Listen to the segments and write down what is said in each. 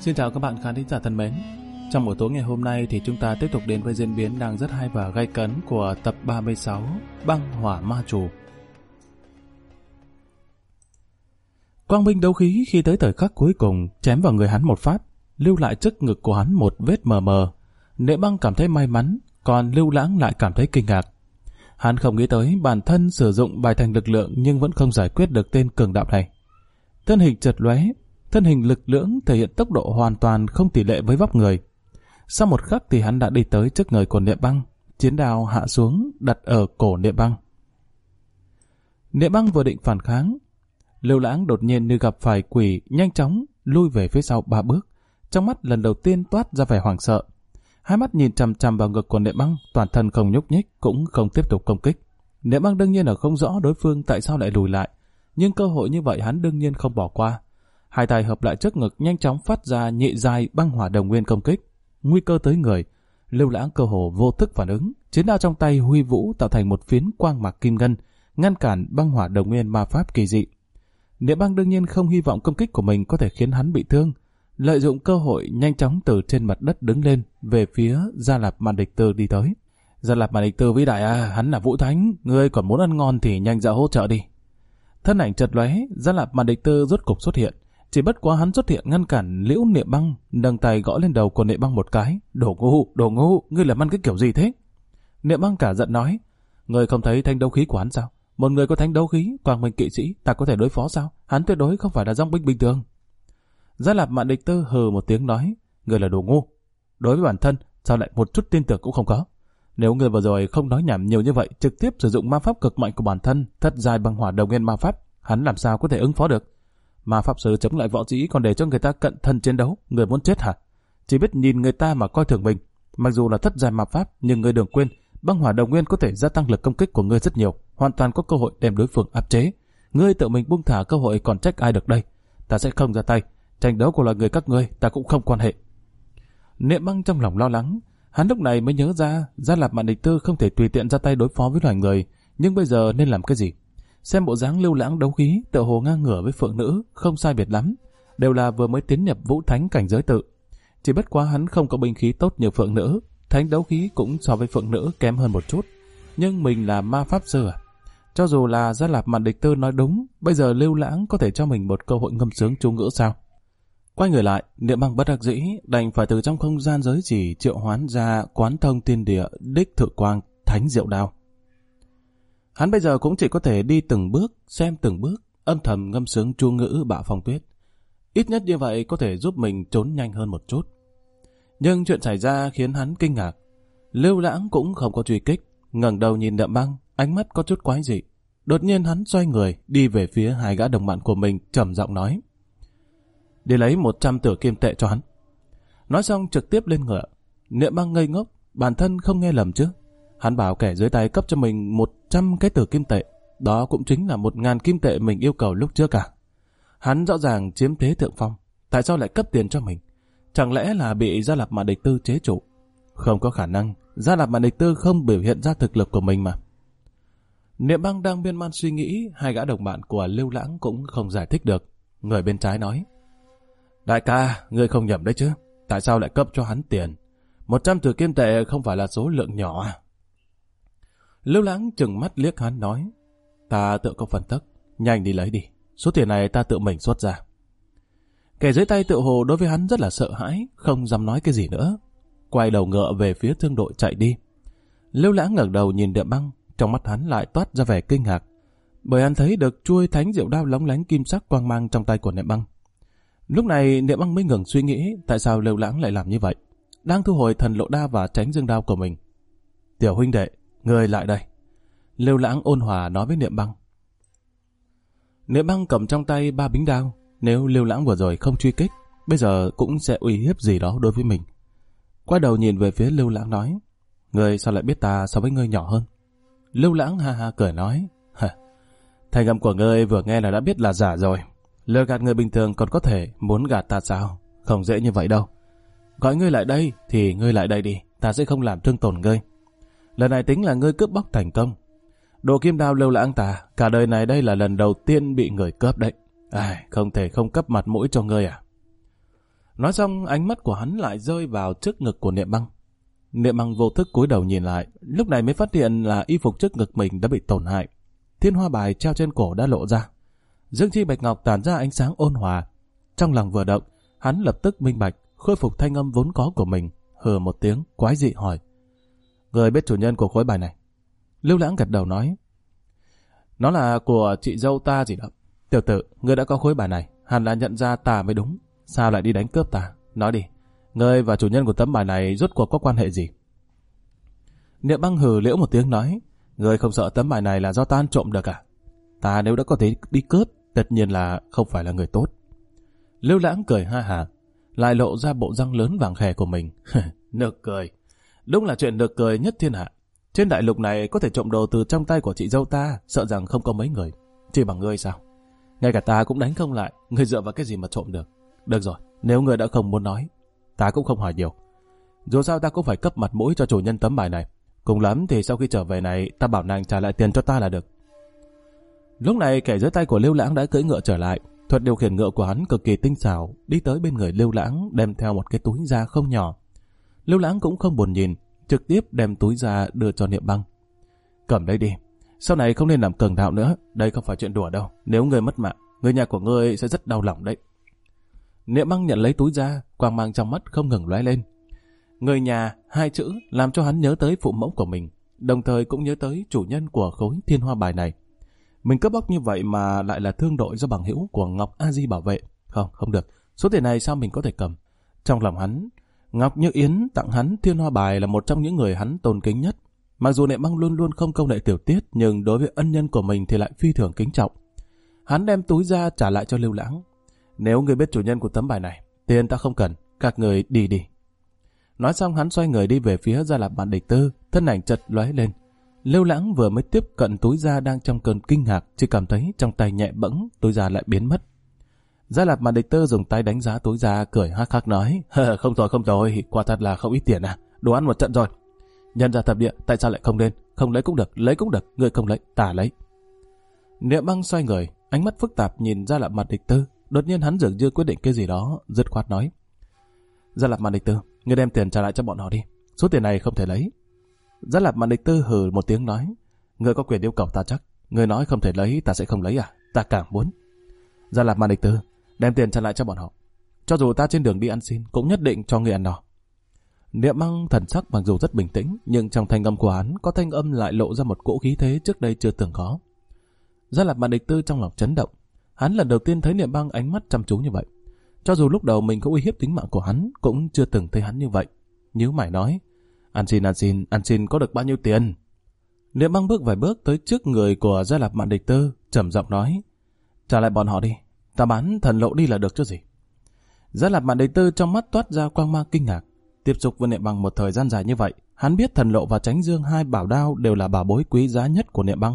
Xin chào các bạn khán thính giả thân mến. Trong buổi tối ngày hôm nay thì chúng ta tiếp tục đến với diễn biến đang rất hay và gay cấn của tập 36 Băng Hỏa Ma Chủ. Quang binh đấu khí khi tới thời khắc cuối cùng chém vào người hắn một phát, lưu lại trước ngực của hắn một vết mờ mờ. Nệ Băng cảm thấy may mắn, còn Lưu Lãng lại cảm thấy kinh ngạc. Hắn không nghĩ tới bản thân sử dụng bài thành lực lượng nhưng vẫn không giải quyết được tên cường đạo này. Thân hình chợt lóe, thân hình lực lưỡng thể hiện tốc độ hoàn toàn không tỷ lệ với vóc người. Sau một khắc thì hắn đã đi tới trước người của Nệ Băng, chiến đao hạ xuống đặt ở cổ Nệ Băng. Nệ Băng vừa định phản kháng, Lưu Lãng đột nhiên như gặp phải quỷ, nhanh chóng lui về phía sau 3 bước, trong mắt lần đầu tiên toát ra vẻ hoảng sợ. Hai mắt nhìn chằm chằm vào ngực của Nệ Băng, toàn thân không nhúc nhích, cũng không tiếp tục công kích. Nệ Băng đương nhiên là không rõ đối phương tại sao lại lùi lại, nhưng cơ hội như vậy hắn đương nhiên không bỏ qua. Hai tay hợp lại trước ngực, nhanh chóng phát ra nhị giai băng hỏa đồng nguyên công kích. Nguy cơ tới người, Lưu Lãng cơ hồ vô thức phản ứng, chiến đao trong tay huy vũ tạo thành một phiến quang mạc kim ngân, ngăn cản băng hỏa đồng nguyên ma pháp kỳ dị. Nệ Băng đương nhiên không hy vọng công kích của mình có thể khiến hắn bị thương, lợi dụng cơ hội nhanh chóng từ trên mặt đất đứng lên về phía Gia Lạp Mạn Địch Tư đi tới. Gia Lạp Mạn Địch Tư vĩ đại à, hắn là Vũ Thánh, ngươi còn muốn ăn ngon thì nhanh ra hỗ trợ đi. Thân ảnh chợt lóe, Gia Lạp Mạn Địch Tư rốt cục xuất hiện. Chỉ bất quá hắn xuất hiện ngăn cản Liễu Nệ Băng, nâng tay gõ lên đầu của Nệ Băng một cái. Đồ ngu, ngươi làm ăn cái kiểu gì thế? Nệ Băng cả giận nói, ngươi không thấy thanh đấu khí của hắn sao? Một người có thanh đấu khí, quang minh kỵ sĩ, ta có thể đối phó sao? Hắn tuyệt đối không phải là dòng binh bình thường. Gia Lạp Mạn Địch Tư hừ một tiếng nói, ngươi là đồ ngu. Đối với bản thân, sao lại một chút tin tưởng cũng không có? Nếu ngươi vừa rồi không nói nhảm nhiều như vậy, trực tiếp sử dụng ma pháp cực mạnh của bản thân, thất giai băng hỏa đồng nguyên ma pháp, hắn làm sao có thể ứng phó được? Ma pháp sư chống lại võ sĩ còn để cho người ta cận thân chiến đấu, người muốn chết hả? Chỉ biết nhìn người ta mà coi thường mình. Mặc dù là thất giai ma pháp, nhưng ngươi đừng quên, băng hỏa đồng nguyên có thể gia tăng lực công kích của ngươi rất nhiều, hoàn toàn có cơ hội đem đối phương áp chế. Ngươi tự mình buông thả cơ hội còn trách ai được đây? Ta sẽ không ra tay, tranh đấu của loài người các ngươi, ta cũng không quan hệ. Nệ Băng trong lòng lo lắng, hắn lúc này mới nhớ ra, Gia Lạp Mạn Địch Tư không thể tùy tiện ra tay đối phó với loài người, nhưng bây giờ nên làm cái gì? Xem bộ dáng Lưu Lãng đấu khí, tựa hồ ngang ngửa với phượng nữ, không sai biệt lắm, đều là vừa mới tiến nhập Vũ Thánh cảnh giới tự. Chỉ bất quá hắn không có binh khí tốt như phượng nữ, thánh đấu khí cũng so với phượng nữ kém hơn một chút. Nhưng mình là ma pháp sư à? Cho dù là Gia Lạp Mạn Địch Tư nói đúng, bây giờ Lưu Lãng có thể cho mình một cơ hội ngâm sướng chú ngữ sao? Quay người lại, Nệ Băng bất đắc dĩ đành phải từ trong không gian giới chỉ triệu hoán ra Quán Thông Tiên Địa đích thự quang thánh diệu đao. Hắn bây giờ cũng chỉ có thể đi từng bước, xem từng bước, âm thầm ngâm sướng chú ngữ Bạo Phong Tuyết. Ít nhất như vậy có thể giúp mình trốn nhanh hơn một chút. Nhưng chuyện xảy ra khiến hắn kinh ngạc. Lưu Lãng cũng không có truy kích, ngẩng đầu nhìn Nệ Băng, ánh mắt có chút quái dị. Đột nhiên hắn xoay người, đi về phía hai gã đồng bạn của mình, trầm giọng nói: đi lấy 100 tử kim tệ cho hắn. Nói xong trực tiếp lên ngựa. Nệ Băng ngây ngốc, bản thân không nghe lầm chứ. Hắn bảo kẻ dưới tay cấp cho mình 100 cái tử kim tệ, đó cũng chính là 1000 kim tệ mình yêu cầu lúc trước cả. Hắn rõ ràng chiếm thế thượng phong, tại sao lại cấp tiền cho mình? Chẳng lẽ là bị Gia Lạp Mạn Địch Tư chế trụ? Không có khả năng, Gia Lạp Mạn Địch Tư không biểu hiện ra thực lực của mình mà. Nệ Băng đang miên man suy nghĩ, hai gã đồng bạn của Lưu Lãng cũng không giải thích được. Người bên trái nói: đại ca, ngươi không nhầm đấy chứ, tại sao lại cấp cho hắn tiền? 100 tử kim tệ không phải là số lượng nhỏ à? Lưu Lãng trừng mắt liếc hắn nói: ta tự có phần tắc, nhanh đi lấy đi, số tiền này ta tự mình xuất ra. Kẻ dưới tay tự hồ đối với hắn rất là sợ hãi, không dám nói cái gì nữa, quay đầu ngựa về phía thương đội chạy đi. Lưu Lãng ngẩng đầu nhìn Nệ Băng, trong mắt hắn lại toát ra vẻ kinh ngạc, bởi hắn thấy được chuôi thánh diệu đao lóng lánh kim sắc quang mang trong tay của Nệ Băng. Lúc này Nệ Băng mới ngừng suy nghĩ tại sao Lưu Lãng lại làm như vậy, đang thu hồi thần lộ đao và tránh dương đao của mình. Tiểu huynh đệ, ngươi lại đây. Lưu Lãng ôn hòa nói với Nệ Băng. Nệ Băng cầm trong tay 3 bính đao, nếu Lưu Lãng vừa rồi không truy kích, bây giờ cũng sẽ uy hiếp gì đó đối với mình. Quay đầu nhìn về phía Lưu Lãng nói: ngươi sao lại biết ta so với ngươi nhỏ hơn? Lưu Lãng ha ha cười nói: thanh âm của ngươi vừa nghe là đã biết là giả rồi. Lừa gạt người bình thường còn có thể, muốn gạt ta sao? Không dễ như vậy đâu. Gọi ngươi lại đây thì ngươi lại đây đi, ta sẽ không làm thương tổn ngươi. Lần này tính là ngươi cướp bóc thành công. Đồ kim đao Lưu Lãng ta, cả đời này đây là lần đầu tiên bị người cướp đấy. Không thể không cấp mặt mũi cho ngươi à? Nói xong ánh mắt của hắn lại rơi vào trước ngực của Niệm Băng. Niệm Băng vô thức cúi đầu nhìn lại, lúc này mới phát hiện là y phục trước ngực mình đã bị tổn hại. Thiên hoa bài treo trên cổ đã lộ ra. Dương chi bạch ngọc tản ra ánh sáng ôn hòa. Trong lòng vừa động, hắn lập tức minh bạch, khôi phục thanh âm vốn có của mình, hừ một tiếng, quái dị hỏi. Người biết chủ nhân của khối bài này? Lưu Lãng gật đầu nói. Nó là của chị dâu ta gì đó. Tiểu tử, ngươi đã có khối bài này, hẳn là nhận ra ta mới đúng. Sao lại đi đánh cướp ta? Nói đi, ngươi và chủ nhân của tấm bài này rốt cuộc có quan hệ gì? Niệm Băng hừ liễu một tiếng nói. Ngươi không sợ tấm bài này là do ta ăn trộm được à? Ta nếu đã có thể đi cướp, tất nhiên là không phải là người tốt. Lưu Lãng cười ha hả, lại lộ ra bộ răng lớn vàng khè của mình. Nực cười. Đúng là chuyện nực cười nhất thiên hạ. Trên đại lục này có thể trộm đồ từ trong tay của chị dâu ta, sợ rằng không có mấy người. Chỉ bằng ngươi sao? Ngay cả ta cũng đánh không lại, ngươi dựa vào cái gì mà trộm được? Được rồi, nếu ngươi đã không muốn nói, ta cũng không hỏi nhiều. Dù sao ta cũng phải cấp mặt mũi cho chủ nhân tấm bài này. Cùng lắm thì sau khi trở về này, ta bảo nàng trả lại tiền cho ta là được. Lúc này kẻ dưới tay của Lưu Lãng đã cưỡi ngựa trở lại. Thuật điều khiển ngựa của hắn cực kỳ tinh xảo, đi tới bên người Lưu Lãng đem theo một cái túi da không nhỏ. Lưu Lãng cũng không buồn nhìn, trực tiếp đem túi da đưa cho Niệm Băng. Cầm đây đi, sau này không nên làm cường đạo nữa, đây không phải chuyện đùa đâu. Nếu ngươi mất mạng, người nhà của ngươi sẽ rất đau lòng đấy. Niệm Băng nhận lấy túi da, quang mang trong mắt không ngừng lóe lên. Người nhà, hai chữ làm cho hắn nhớ tới phụ mẫu của mình, đồng thời cũng nhớ tới chủ nhân của khối thiên hoa bài này. Mình cướp bóc như vậy mà lại là thương đội do bằng hữu của Ngọc A Di bảo vệ. Không được, số tiền này sao mình có thể cầm? Trong lòng hắn, Ngọc Như Yến tặng hắn thiên hoa bài là một trong những người hắn tôn kính nhất. Mặc dù Niệm Băng luôn luôn không câu nệ tiểu tiết, nhưng đối với ân nhân của mình thì lại phi thường kính trọng. Hắn đem túi ra trả lại cho Lưu Lãng. Nếu người biết chủ nhân của tấm bài này, tiền ta không cần, các người đi đi. Nói xong hắn xoay người đi về phía Gia Lạp Mạn Địch Tư, thân ảnh chợt lóe lên. Lưu Lãng vừa mới tiếp cận túi da đang trong cơn kinh ngạc, chỉ cảm thấy trong tay nhẹ bẫng, túi da lại biến mất. Gia Lạp Mạn Địch Tư dùng tay đánh giá túi da, cười hắc hắc nói: không rồi, quả thật là không ít tiền à, đồ ăn một trận rồi. Nhân ra thập địa, tại sao lại không lên? Không lấy cũng được, lấy cũng được, người không lấy, ta lấy. Niệm Băng xoay người, ánh mắt phức tạp nhìn Gia Lạp Mạn Địch Tư, đột nhiên hắn dường như quyết định cái gì đó, dứt khoát nói: Gia Lạp Mạn Địch Tư, ngươi đem tiền trả lại cho bọn họ đi, số tiền này không thể lấy. Gia Lạp Mạn Địch Tư hừ một tiếng nói: Ngươi có quyền yêu cầu ta chắc, ngươi nói không thể lấy, ta sẽ không lấy à? Ta càng muốn. Gia Lạp Mạn Địch Tư, đem tiền trả lại cho bọn họ, cho dù ta trên đường đi ăn xin cũng nhất định cho ngươi ăn no. Niệm Băng thần sắc mặc dù rất bình tĩnh, nhưng trong thanh âm của hắn có thanh âm lại lộ ra một cỗ khí thế trước đây chưa từng có. Gia Lạp Mạn Địch Tư trong lòng chấn động, hắn lần đầu tiên thấy Niệm Băng ánh mắt chăm chú như vậy. Cho dù lúc đầu mình có uy hiếp tính mạng của hắn, cũng chưa từng thấy hắn như vậy. Nhíu mày nói: Ăn xin có được bao nhiêu tiền? Niệm Băng bước vài bước tới trước người của Gia Lạp Mạn Địch Tư, trầm giọng nói: Trả lại bọn họ đi, ta bán thần lộ đi là được chứ gì. Gia Lạp Mạn Địch Tư trong mắt toát ra quang mang kinh ngạc. Tiếp xúc với Niệm Băng một thời gian dài như vậy, hắn biết thần lộ và Chánh Dương hai bảo đao đều là bảo bối quý giá nhất của Niệm Băng.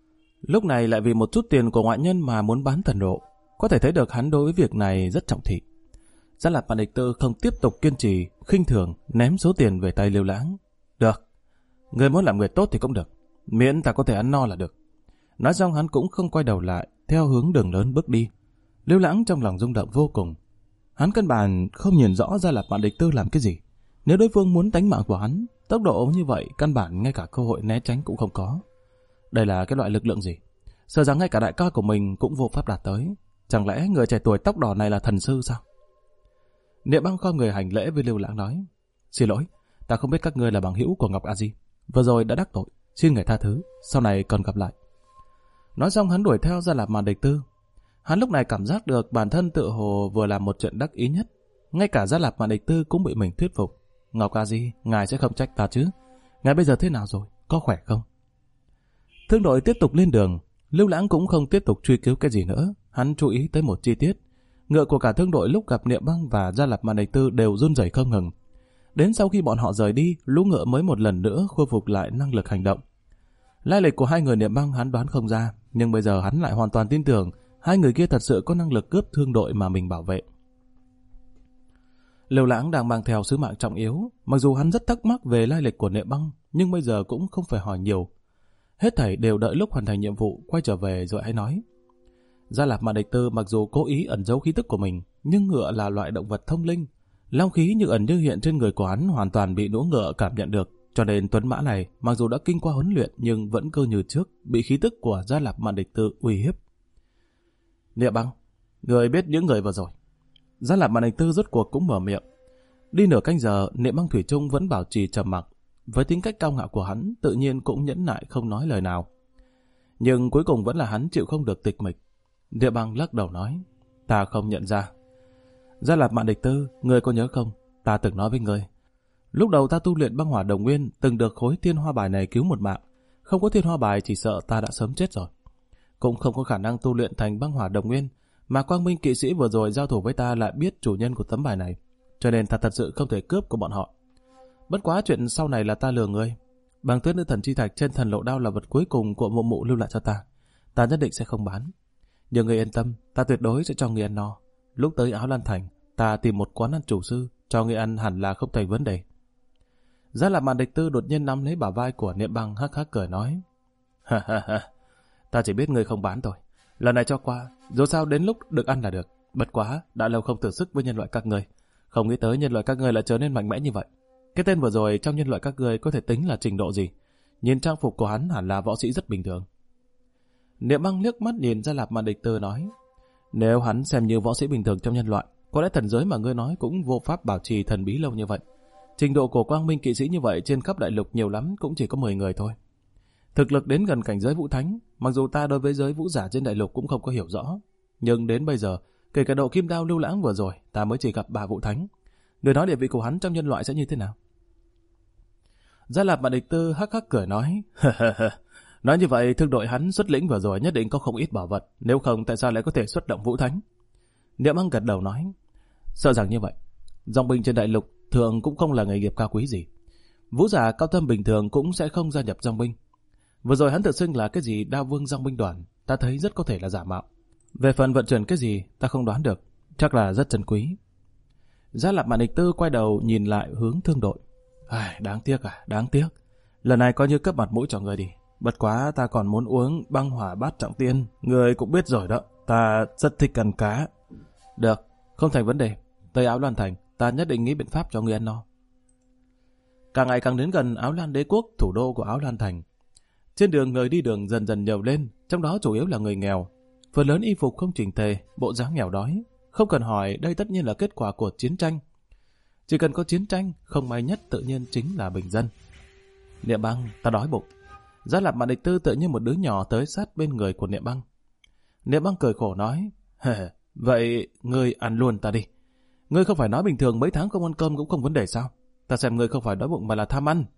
Lúc này lại vì một chút tiền của ngoại nhân mà muốn bán thần lộ, có thể thấy được hắn đối với việc này rất trọng thị. Gia Lạp Mạn Địch Tư không tiếp tục kiên trì, khinh thường ném số tiền về tay Lưu Lãng. Được, người muốn làm người tốt thì cũng được, miễn ta có thể ăn no là được. Nói xong hắn cũng không quay đầu lại, theo hướng đường lớn bước đi. Lưu Lãng trong lòng rung động vô cùng. Hắn căn bản không nhìn rõ Gia Lạp Mạn Địch Tư làm cái gì. Nếu đối phương muốn đánh mạng của hắn, tốc độ như vậy căn bản ngay cả cơ hội né tránh cũng không có. Đây là cái loại lực lượng gì? Sợ rằng ngay cả đại ca của mình cũng vô pháp đạt tới. Chẳng lẽ người trẻ tuổi tóc đỏ này là thần sư sao? Niệm Băng khom người hành lễ với Lưu Lãng nói: Xin lỗi, ta không biết các ngươi là bằng hữu của Ngọc A Di, vừa rồi đã đắc tội, xin người tha thứ, sau này còn gặp lại. Nói xong hắn đuổi theo Gia Lạp Mạn Địch Tư. Hắn lúc này cảm giác được bản thân tự hồ vừa làm một chuyện đắc ý nhất. Ngay cả Gia Lạp Mạn Địch Tư cũng bị mình thuyết phục. Ngọc A Di, ngài sẽ không trách ta chứ? Ngài bây giờ thế nào rồi? Có khỏe không? Thương đội tiếp tục lên đường. Lưu Lãng cũng không tiếp tục truy cứu cái gì nữa. Hắn chú ý tới một chi tiết. Ngựa của cả thương đội lúc gặp Niệm Băng và Gia Lạp Mạn Địch Tư đều run rẩy không ngừng. Đến sau khi bọn họ rời đi, lũ ngựa mới một lần nữa khôi phục lại năng lực hành động. Lai lịch của hai người Niệm Băng hắn đoán không ra, nhưng bây giờ hắn lại hoàn toàn tin tưởng hai người kia thật sự có năng lực cướp thương đội mà mình bảo vệ. Lưu Lãng đang mang theo sứ mạng trọng yếu, mặc dù hắn rất thắc mắc về lai lịch của Niệm Băng, nhưng bây giờ cũng không phải hỏi nhiều. Hết thảy đều đợi lúc hoàn thành nhiệm vụ quay trở về rồi hãy nói. Gia Lạp Mạn Địch Tư mặc dù cố ý ẩn giấu khí tức của mình, nhưng ngựa là loại động vật thông linh, Long khí như ẩn như hiện trên người của hắn hoàn toàn bị nỗ ngựa cảm nhận được, cho nên tuấn mã này mặc dù đã kinh qua huấn luyện nhưng vẫn cứ như trước, bị khí tức của Gia Lạp Mạn Địch Tư uy hiếp. Niệm Băng, người biết những người vừa rồi. Gia Lạp Mạn Địch Tư rốt cuộc cũng mở miệng. Đi nửa canh giờ, Niệm Băng thủy chung vẫn bảo trì trầm mặc. Với tính cách cao ngạo của hắn, tự nhiên cũng nhẫn nại không nói lời nào. Nhưng cuối cùng vẫn là hắn chịu không được tịch mịch. Niệm Băng lắc đầu nói, ta không nhận ra. Gia Lạp Mạn Địch Tư, ngươi có nhớ không? Ta từng nói với ngươi. Lúc đầu ta tu luyện băng hỏa đồng nguyên, từng được khối thiên hoa bài này cứu một mạng. Không có thiên hoa bài chỉ sợ ta đã sớm chết rồi. Cũng không có khả năng tu luyện thành băng hỏa đồng nguyên, mà Quang Minh kỵ sĩ vừa rồi giao thủ với ta lại biết chủ nhân của tấm bài này, cho nên ta thật sự không thể cướp của bọn họ. Bất quá chuyện sau này là ta lừa ngươi. Băng tuyết nữ thần chi thạch trên thần lộ đao là vật cuối cùng của mụ mụ lưu lại cho ta. Ta nhất định sẽ không bán. Nhưng ngươi yên tâm, ta tuyệt đối sẽ cho ngươi ăn no. Lúc tới Áo Lan Thành, ta tìm một quán ăn chủ sư, cho ngươi ăn hẳn là không thành vấn đề. Gia Lạp Mạn Địch Tư đột nhiên nắm lấy bả vai của Niệm Băng hắc hắc cười nói, ha ha ha, ta chỉ biết ngươi không bán thôi. Lần này cho qua, dù sao đến lúc được ăn là được. Bất quá, đã lâu không thử sức với nhân loại các ngươi. Không nghĩ tới nhân loại các ngươi lại trở nên mạnh mẽ như vậy. Cái tên vừa rồi trong nhân loại các ngươi có thể tính là trình độ gì? Nhìn trang phục của hắn hẳn là võ sĩ rất bình thường. Niệm Băng liếc mắt nhìn Gia Lạp Mạn Địch Tư nói, nếu hắn xem như võ sĩ bình thường trong nhân loại, có lẽ thần giới mà ngươi nói cũng vô pháp bảo trì thần bí lâu như vậy. Trình độ của Quang Minh kỵ sĩ như vậy trên khắp đại lục nhiều lắm cũng chỉ có 10 người thôi. Thực lực đến gần cảnh giới vũ thánh, mặc dù ta đối với giới vũ giả trên đại lục cũng không có hiểu rõ, nhưng đến bây giờ, kể cả độ kim đao Lưu Lãng vừa rồi, ta mới chỉ gặp 3 vũ thánh. Người nói địa vị của hắn trong nhân loại sẽ như thế nào? Gia Lạp Mạn Địch Tư hắc hắc cười nói, nói như vậy thương đội hắn xuất lĩnh vừa rồi nhất định có không ít bảo vật, nếu không tại sao lại có thể xuất động vũ thánh? Niệm Băng gật đầu nói, sợ rằng như vậy. Dòng binh trên đại lục thường cũng không là nghề nghiệp cao quý gì. Vũ giả cao thâm bình thường cũng sẽ không gia nhập dòng binh. Vừa rồi hắn tự xưng là cái gì Đao Vương dòng binh đoàn, ta thấy rất có thể là giả mạo. Về phần vận chuyển cái gì ta không đoán được, chắc là rất trân quý. Gia Lạp Mạn Địch Tư quay đầu nhìn lại hướng thương đội. Đáng tiếc đáng tiếc. Lần này coi như cấp mặt mũi cho người đi. Bất quá ta còn muốn uống băng hỏa bát trọng tiên, người cũng biết rồi đó, ta rất thích ăn cá. Được, không thành vấn đề. Tới Áo Lan Thành, ta nhất định nghĩ biện pháp cho người ăn no. Càng ngày càng đến gần Áo Lan Đế quốc, thủ đô của Áo Lan Thành. Trên đường người đi đường dần dần nhiều lên, trong đó chủ yếu là người nghèo. Phần lớn y phục không chỉnh tề, bộ dáng nghèo đói. Không cần hỏi, đây tất nhiên là kết quả của chiến tranh. Chỉ cần có chiến tranh, không may nhất tự nhiên chính là bình dân. Niệm Băng, ta đói bụng. Gia Lạp Mạn Địch Tư tự như một đứa nhỏ tới sát bên người của Niệm Băng. Niệm Băng cười khổ nói, vậy ngươi ăn luôn ta đi. Ngươi không phải nói bình thường mấy tháng không ăn cơm cũng không vấn đề sao? Ta xem ngươi không phải đói bụng mà là tham ăn.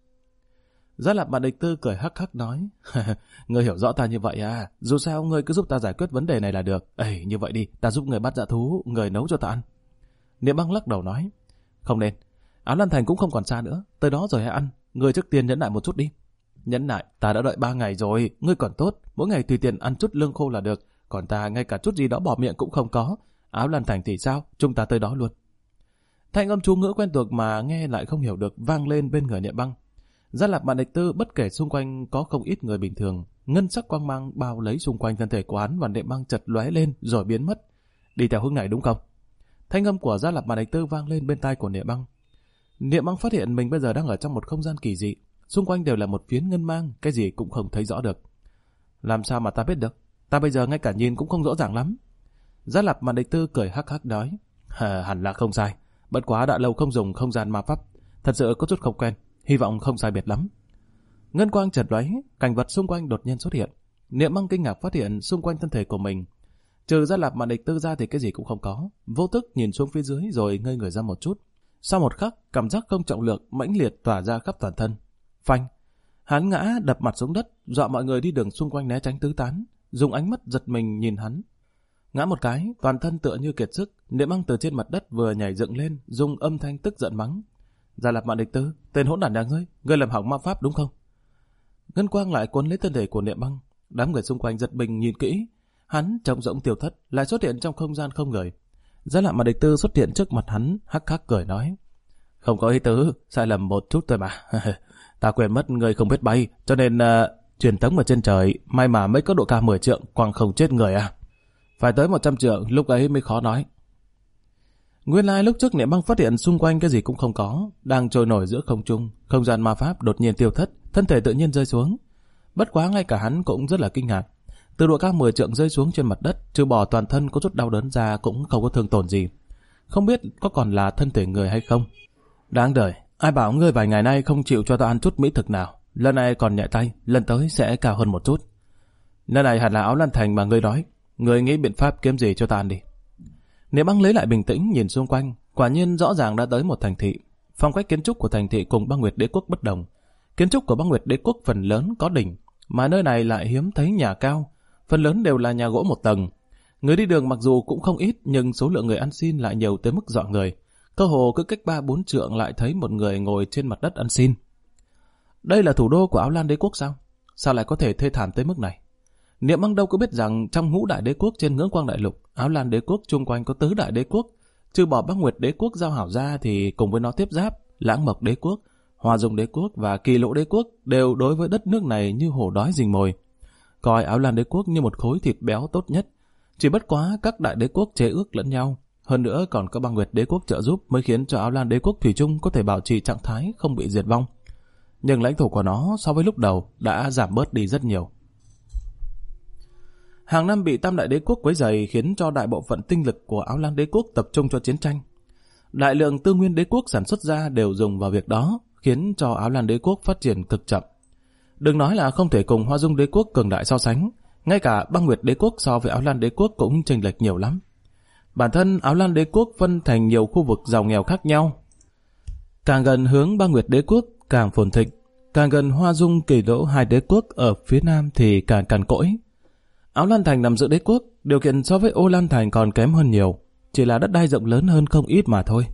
Gia Lạp Mạn Địch Tư cười hắc hắc nói, ngươi hiểu rõ ta như vậy à? Dù sao ngươi cứ giúp ta giải quyết vấn đề này là được. Như vậy đi, ta giúp người bắt dã thú, người nấu cho ta ăn. Niệm Băng lắc đầu nói, không nên. Áo Lan Thành cũng không còn xa nữa, tới đó rồi hãy ăn. Ngươi trước tiên nhẫn nại một chút đi. Nhẫn nại, ta đã đợi 3 ngày rồi, ngươi còn tốt, mỗi ngày tùy tiện ăn chút lương khô là được, còn ta ngay cả chút gì đó bỏ miệng cũng không có. Áo Lan Thành thì sao, chúng ta tới đó luôn. Thanh âm chú ngữ quen thuộc mà nghe lại không hiểu được vang lên bên người Niệm Băng. Gia Lạp Mạn Địch Tư bất kể xung quanh có không ít người bình thường, ngân sắc quang mang bao lấy xung quanh thân thể của hắn và Niệm Băng chợt lóe lên rồi biến mất. Đi theo hướng này đúng không? Thanh âm của Gia Lạp Mạn Địch Tư vang lên bên tai của Niệm Băng. Niệm Băng phát hiện mình bây giờ đang ở trong một không gian kỳ dị, xung quanh đều là một phiến ngân mang, cái gì cũng không thấy rõ được. Làm sao mà ta biết được? Ta bây giờ ngay cả nhìn cũng không rõ ràng lắm. Gia Lạp Mạn Địch Tư cười hắc hắc nói, hẳn là không sai. Bất quá đã lâu không dùng không gian ma pháp, thật sự có chút không quen, hy vọng không sai biệt lắm. Ngân quang chợt lóe, cảnh vật xung quanh đột nhiên xuất hiện. Niệm Băng kinh ngạc phát hiện xung quanh thân thể của mình, trừ Gia Lạp Mạn Địch Tư ra thì cái gì cũng không có. Vô thức nhìn xuống phía dưới rồi ngây người ra một chút. Sau một khắc, cảm giác không trọng lượng mãnh liệt tỏa ra khắp toàn thân. Phanh, hắn ngã đập mặt xuống đất, dọa mọi người đi đường xung quanh né tránh tứ tán, dùng ánh mắt giật mình nhìn hắn. Ngã một cái, toàn thân tựa như kiệt sức, Niệm Băng từ trên mặt đất vừa nhảy dựng lên, dùng âm thanh tức giận mắng. Gia Lạp Mạn Địch Tư, tên hỗn đản nhà ngươi làm hỏng ma pháp đúng không? Ngân quang lại cuốn lấy thân thể của Niệm Băng, đám người xung quanh giật mình nhìn kỹ, hắn trống rỗng tiêu thất, lại xuất hiện trong không gian không người. Gia Lạp Mạn Địch Tư xuất hiện trước mặt hắn, hắc hắc cười nói, không có ý tứ, sai lầm một chút thôi mà. Ta quên mất người không biết bay, cho nên truyền tống ở trên trời, may mà mới có độ cao 10 trượng, quăng không chết người à. Phải tới 100 trượng, lúc ấy mới khó nói. Nguyên lai lúc trước Niệm Băng phát hiện xung quanh cái gì cũng không có, đang trôi nổi giữa không trung, không gian ma pháp đột nhiên tiêu thất, thân thể tự nhiên rơi xuống. Bất quá ngay cả hắn cũng rất là kinh ngạc. Từ độ cao 10 trượng rơi xuống trên mặt đất, trừ bỏ toàn thân có chút đau đớn ra cũng không có thương tổn gì. Không biết có còn là thân thể người hay không. Đáng đời, ai bảo ngươi vài ngày nay không chịu cho ta ăn chút mỹ thực nào. Lần này còn nhẹ tay, lần tới sẽ cao hơn một chút. Lần này hẳn là áo Lan Thành mà ngươi nói. Ngươi nghĩ biện pháp kiếm gì cho ta ăn đi. Niệm Băng lấy lại bình tĩnh nhìn xung quanh, quả nhiên rõ ràng đã tới một thành thị. Phong cách kiến trúc của thành thị cùng Băng Nguyệt Đế Quốc bất đồng. Kiến trúc của Băng Nguyệt Đế Quốc phần lớn có đỉnh, mà nơi này lại hiếm thấy nhà cao, phần lớn đều là nhà gỗ một tầng. Người đi đường mặc dù cũng không ít, nhưng số lượng người ăn xin lại nhiều tới mức dọa người. Cơ hồ cứ cách 3-4 trượng lại thấy một người ngồi trên mặt đất ăn xin. Đây là thủ đô của Áo Lan Đế Quốc sao? Sao lại có thể thê thảm tới mức này? Niệm Băng đâu có biết rằng trong ngũ đại đế quốc trên ngưỡng quang đại lục, Áo Lan Đế Quốc chung quanh có tứ đại đế quốc, trừ bỏ Băng Nguyệt Đế Quốc giao hảo ra thì cùng với nó tiếp giáp, Lãng Mộc Đế Quốc, Hoa Dung Đế Quốc và Kỳ Lỗ Đế Quốc đều đối với đất nước này như hổ đói rình mồi, coi Áo Lan Đế Quốc như một khối thịt béo tốt nhất. Chỉ bất quá các đại đế quốc chế ước lẫn nhau, hơn nữa còn có Băng Nguyệt Đế Quốc trợ giúp mới khiến cho Áo Lan Đế Quốc thủy chung có thể bảo trì trạng thái không bị diệt vong. Nhưng lãnh thổ của nó so với lúc đầu đã giảm bớt đi rất nhiều. Hàng năm bị Tam đại đế quốc quấy rầy khiến cho đại bộ phận tinh lực của Áo Lan Đế Quốc tập trung cho chiến tranh. Đại lượng tư nguyên đế quốc sản xuất ra đều dùng vào việc đó, khiến cho Áo Lan Đế Quốc phát triển cực chậm. Đừng nói là không thể cùng Hoa Dung Đế Quốc cường đại so sánh, ngay cả Băng Nguyệt Đế Quốc so với Áo Lan Đế Quốc cũng chênh lệch nhiều lắm. Bản thân Áo Lan Đế Quốc phân thành nhiều khu vực giàu nghèo khác nhau. Càng gần hướng Băng Nguyệt Đế Quốc càng phồn thịnh, càng gần Hoa Dung Kỳ Lỗ hai đế quốc ở phía nam thì càng cằn cỗi. Áo Lan Thành nằm giữa đế quốc, điều kiện so với Ô Lan Thành còn kém hơn nhiều, chỉ là đất đai rộng lớn hơn không ít mà thôi.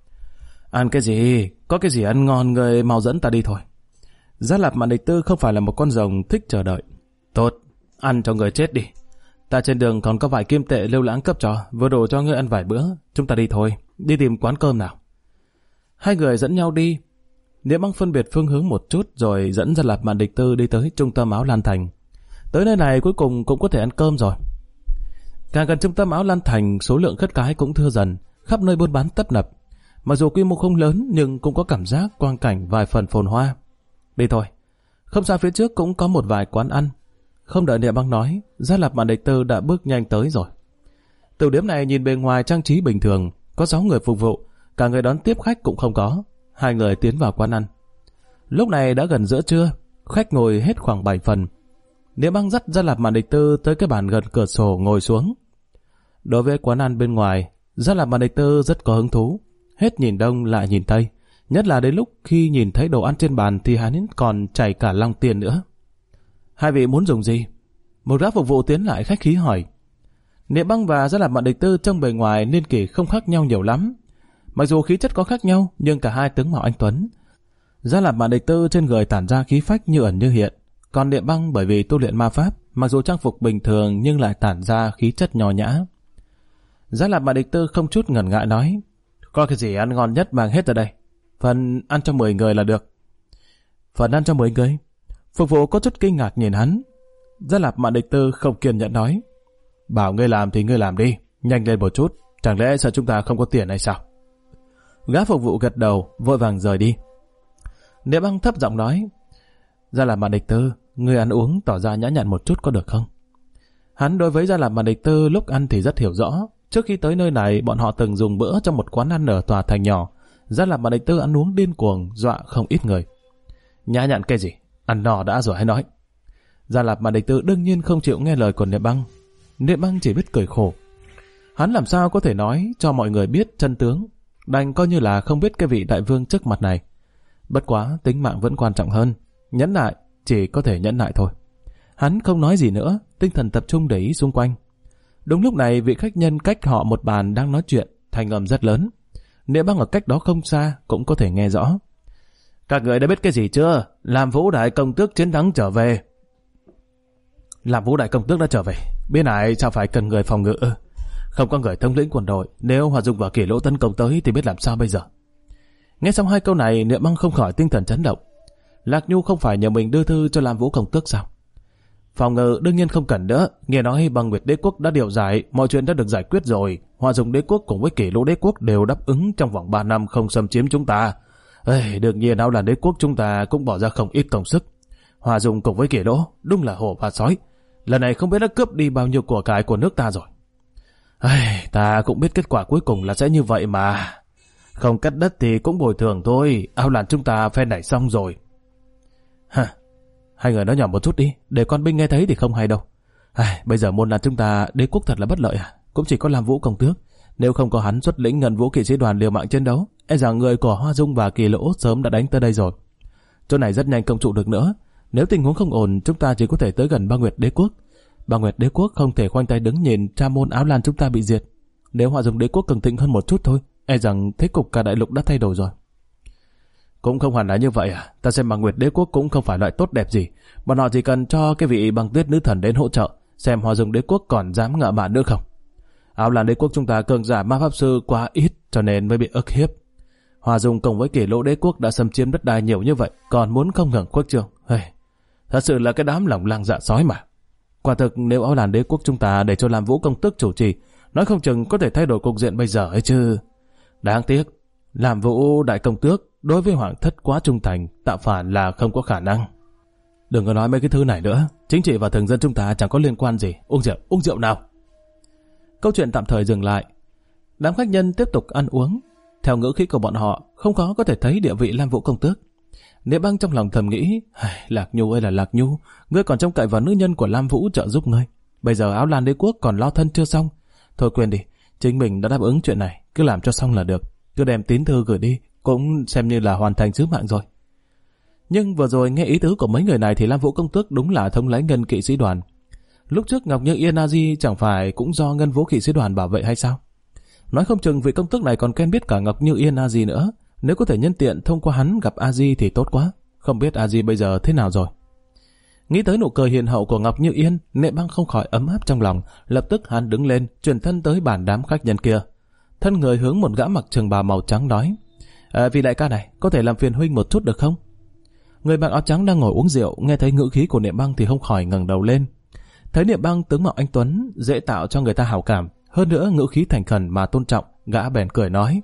Ăn cái gì? Có cái gì ăn ngon người mau dẫn ta đi thôi. Gia Lạp Mạn Địch Tư không phải là một con rồng thích chờ đợi. Tốt, ăn cho người chết đi. Ta trên đường còn có vài kim tệ Lưu Lãng cấp cho, vừa đủ cho ngươi ăn vài bữa. Chúng ta đi thôi, đi tìm quán cơm nào. Hai người dẫn nhau đi. Niệm Băng phân biệt phương hướng một chút rồi dẫn Gia Lạp Mạn Địch Tư đi tới trung tâm Áo Lan Thành. Tới nơi này cuối cùng cũng có thể ăn cơm rồi. Càng gần trung tâm Áo Lan Thành, số lượng khất cái cũng thưa dần, khắp nơi buôn bán tấp nập. Mặc dù quy mô không lớn nhưng cũng có cảm giác quang cảnh vài phần phồn hoa. Đi thôi. Không xa phía trước cũng có một vài quán ăn. Không đợi Niệm Băng nói, Gia Lạp Mạn Địch Tư đã bước nhanh tới rồi. Tiểu điếm này nhìn bề ngoài trang trí bình thường, có 6 người phục vụ, cả người đón tiếp khách cũng không có. Hai người tiến vào quán ăn. Lúc này đã gần giữa trưa, khách ngồi hết khoảng 7 phần. Niệm Băng dắt Gia Lạp Mạn Địch Tư tới cái bàn gần cửa sổ ngồi xuống. Đối với quán ăn bên ngoài, Gia Lạp Mạn Địch Tư rất có hứng thú, hết nhìn đông lại nhìn tây, nhất là đến lúc khi nhìn thấy đồ ăn trên bàn thì hắn còn chảy cả lòng tiền nữa. Hai vị muốn dùng gì? Một gã phục vụ tiến lại khách khí hỏi. Niệm Băng và Gia Lạp Mạn Địch Tư trong bề ngoài niên kỷ không khác nhau nhiều lắm. Mặc dù khí chất có khác nhau nhưng cả hai tướng mạo anh tuấn. Gia Lạp Mạn Địch Tư trên người tản ra khí phách như ẩn như hiện, còn Niệm Băng bởi vì tu luyện ma pháp, mặc dù trang phục bình thường nhưng lại tản ra khí chất nho nhã. Gia Lạp Mạn Địch Tư không chút ngần ngại nói, có cái gì ăn ngon nhất mang hết ra đây, phần ăn cho 10 người là được. Phần ăn cho 10 người? Phục vụ có chút kinh ngạc nhìn hắn. Gia Lạp Mạn Địch Tư không kiên nhẫn nói, bảo ngươi làm thì ngươi làm đi, nhanh lên một chút, chẳng lẽ sợ chúng ta không có tiền hay sao? Gã phục vụ gật đầu, vội vàng rời đi. Niệm Băng thấp giọng nói, Gia Lạp Mạn Địch Tư, ngươi ăn uống tỏ ra nhã nhặn một chút có được không? Hắn đối với Gia Lạp Mạn Địch Tư lúc ăn thì rất hiểu rõ. Trước khi tới nơi này, bọn họ từng dùng bữa trong một quán ăn ở tòa thành nhỏ. Gia Lạp Mạn Địch Tư ăn uống điên cuồng, dọa không ít người. Nhã nhặn cái gì? Ăn no đã rồi hãy nói. Gia Lạp Mạn Địch Tư đương nhiên không chịu nghe lời của Niệm Băng. Niệm Băng chỉ biết cười khổ. Hắn làm sao có thể nói cho mọi người biết chân tướng, đành coi như là không biết cái vị đại vương trước mặt này. Bất quá tính mạng vẫn quan trọng hơn, nhẫn nại chỉ có thể nhẫn nại thôi. Hắn không nói gì nữa, tinh thần tập trung để ý xung quanh. Đúng lúc này vị khách nhân cách họ một bàn đang nói chuyện, thanh âm rất lớn. Niệm Băng ở cách đó không xa cũng có thể nghe rõ. Các người đã biết cái gì chưa? Làm Vũ Đại Công Tước chiến thắng trở về. Làm Vũ Đại Công Tước đã trở về, bên này sao phải cần người phòng ngự? Không có người thống lĩnh quân đội, nếu Hoa Dung và Kỳ Lỗ tấn công tới thì biết làm sao bây giờ? Nghe xong hai câu này, Niệm Băng không khỏi tinh thần chấn động. Lạc Nhu không phải nhờ mình đưa thư cho Lam Vũ Công Tước sao? Phòng ngự đương nhiên không cần nữa, nghe nói Băng Nguyệt Đế Quốc đã điều giải, mọi chuyện đã được giải quyết rồi. Hoa Dung Đế Quốc cùng với Kỷ Lỗ Đế Quốc đều đáp ứng trong vòng 3 năm không xâm chiếm chúng ta. Đương nhiên Áo Lan Đế Quốc chúng ta cũng bỏ ra không ít công sức. Hoa Dung cùng với Kỷ Lỗ đúng là hổ và sói, lần này không biết đã cướp đi bao nhiêu của cải của nước ta rồi. Ta cũng biết kết quả cuối cùng là sẽ như vậy mà. Không cắt đất thì cũng bồi thường thôi, Áo Lan chúng ta phen này xong rồi. Hai người nói nhỏ một chút đi, để con binh nghe thấy thì không hay đâu. Bây giờ môn Lan chúng ta đế quốc thật là bất lợi cũng chỉ có Lam Vũ công tước. Nếu không có hắn xuất lĩnh Ngân Vũ kỵ sĩ đoàn liều mạng chiến đấu, rằng người của Hoa Dung và Kỳ Lỗ sớm đã đánh tới đây rồi. Chỗ này rất nhanh công trụ được nữa. Nếu tình huống không ổn, chúng ta chỉ có thể tới gần Băng Nguyệt Đế Quốc. Băng Nguyệt Đế Quốc không thể khoanh tay đứng nhìn cha môn Áo Lan chúng ta bị diệt. Nếu Hoa Dung Đế Quốc cường thịnh hơn một chút thôi, rằng thế cục cả đại lục đã thay đổi rồi. Cũng không hẳn là như vậy ta xem Băng Nguyệt Đế Quốc cũng không phải loại tốt đẹp gì. Bọn họ chỉ cần cho cái vị Băng Tuyết nữ thần đến hỗ trợ, xem Hoa Dung Đế Quốc còn dám ngạo mạn nữa không. Áo Lan Đế Quốc chúng ta cường giả ma pháp sư quá ít cho nên mới bị ức hiếp. Hoa Dung cùng với Kỷ Lỗ Đế Quốc đã xâm chiếm đất đai nhiều như vậy, còn muốn không ngừng khuếch trương. Thật sự là cái đám lòng lang dạ sói mà. Quả thực nếu Áo Lan Đế Quốc chúng ta để cho Lam Vũ công tước chủ trì, nói không chừng có thể thay đổi cục diện bây giờ ấy chứ. Đáng tiếc, Lam Vũ đại công tước đối với hoàng thất quá trung thành, tạo phản là không có khả năng. Đừng có nói mấy cái thứ này nữa, chính trị và thường dân chúng ta chẳng có liên quan gì. Uống rượu nào. Câu chuyện tạm thời dừng lại. Đám khách nhân tiếp tục ăn uống. Theo ngữ khí của bọn họ, không có thể thấy địa vị Lam Vũ công tước. Niệm Băng trong lòng thầm nghĩ, Lạc Nhu ơi là Lạc Nhu, ngươi còn trông cậy vào nữ nhân của Lam Vũ trợ giúp ngươi. Bây giờ Áo Lan Đế Quốc còn lo thân chưa xong. Thôi quên đi, chính mình đã đáp ứng chuyện này, cứ làm cho xong là được. Cứ đem tín thư gửi đi, cũng xem như là hoàn thành sứ mạng rồi. Nhưng vừa rồi nghe ý tứ của mấy người này thì Lam Vũ công tước đúng là thống lãnh Ngân kỵ sĩ đoàn. Lúc trước Ngọc Như Yên A Di chẳng phải cũng do Ngân Vũ kỵ sĩ đoàn bảo vệ hay sao? Nói không chừng vị công tước này còn quen biết cả Ngọc Như Yên A Di nữa. Nếu có thể nhân tiện thông qua hắn gặp A Di thì tốt quá. Không biết A Di bây giờ thế nào rồi. Nghĩ tới nụ cười hiền hậu của Ngọc Như Yên, Niệm Băng không khỏi ấm áp trong lòng. Lập tức hắn đứng lên, chuyển thân tới bàn đám khách nhân kia. Thân người hướng một gã mặc trường bào màu trắng nói: Vị đại ca này, có thể làm phiền huynh một chút được không? Người mặc áo trắng đang ngồi uống rượu, nghe thấy ngữ khí của Niệm Băng thì không khỏi ngẩng đầu lên. Thấy Niệm Băng tướng mạo anh tuấn, dễ tạo cho người ta hảo cảm, hơn nữa ngữ khí thành khẩn mà tôn trọng, gã bèn cười nói: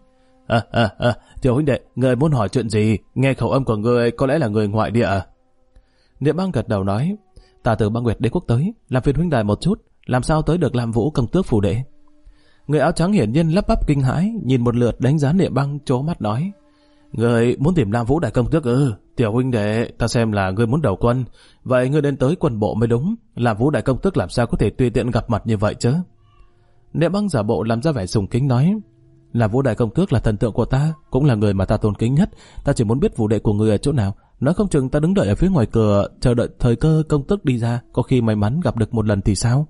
Tiểu huynh đệ, người muốn hỏi chuyện gì? Nghe khẩu âm của người có lẽ là người ngoại địa. Niệm Băng gật đầu nói: Ta từ Băng Nguyệt Đế Quốc tới, làm phiền huynh đài một chút, làm sao tới được Lam Vũ công tước phủ đệ? Người áo trắng hiển nhiên lắp bắp kinh hãi, nhìn một lượt đánh giá Niệm Băng, trố mắt nói: Người muốn tìm Lam Vũ đại công tước ư? Tiểu huynh đệ, ta xem là ngươi muốn đầu quân, vậy ngươi đến tới quân bộ mới đúng. Lam Vũ đại công tước làm sao có thể tùy tiện gặp mặt như vậy chứ? Niệm Băng giả bộ làm ra vẻ sùng kính nói: Lam Vũ đại công tước là thần tượng của ta, cũng là người mà ta tôn kính nhất. Ta chỉ muốn biết phủ đệ của ngươi ở chỗ nào, nói không chừng ta đứng đợi ở phía ngoài cửa, chờ đợi thời cơ công tước đi ra, có khi may mắn gặp được một lần thì sao?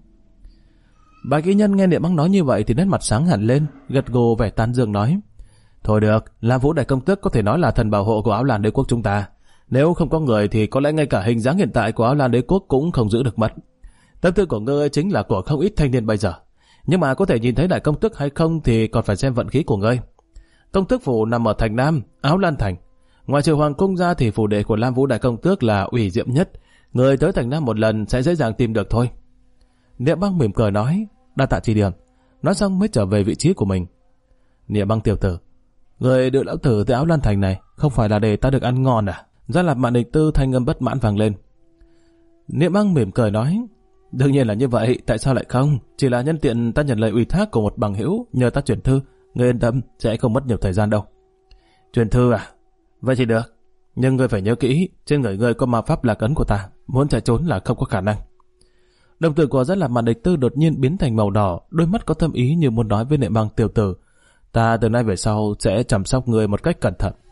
Bà kỹ nhân nghe Niệm Băng nói như vậy thì nét mặt sáng hẳn lên, gật gù vẻ tán dương nói: Thôi được, Lam Vũ đại công tước có thể nói là thần bảo hộ của Áo Lan Đế Quốc chúng ta. Nếu không có người thì có lẽ ngay cả hình dáng hiện tại của Áo Lan Đế Quốc cũng không giữ được mất. Tâm tư của ngươi chính là của không ít thanh niên bây giờ. Nhưng mà có thể nhìn thấy đại công tước hay không thì còn phải xem vận khí của ngươi. Công tước phủ nằm ở thành Nam, Áo Lan thành. Ngoài trừ hoàng cung ra thì phủ đệ của Lam Vũ đại công tước là ủy diệm nhất. Người tới thành Nam một lần sẽ dễ dàng tìm được thôi. Niệm Băng mỉm cười nói: Đa tạ chỉ điểm. Nói xong mới trở về vị trí của mình. Niệm Băng tiểu tử, người đưa lão tử tới Áo Lan thành này không phải là để ta được ăn ngon à? Ra Lạp Mạn Địch Tư thanh âm bất mãn vang lên. Niệm Băng mỉm cười nói: Đương nhiên là như vậy, tại sao lại không? Chỉ là nhân tiện ta nhận lời ủy thác của một bằng hữu nhờ ta chuyển thư, ngươi yên tâm sẽ không mất nhiều thời gian đâu. Chuyển thư à? Vậy thì được, nhưng ngươi phải nhớ kỹ, trên người ngươi có ma pháp lạc ấn của ta, muốn chạy trốn là không có khả năng. Đồng tử của Ra Lạp Mạn Địch Tư đột nhiên biến thành màu đỏ, đôi mắt có thâm ý như muốn nói với Niệm Băng tiểu tử: Ta từ nay về sau sẽ chăm sóc ngươi một cách cẩn thận.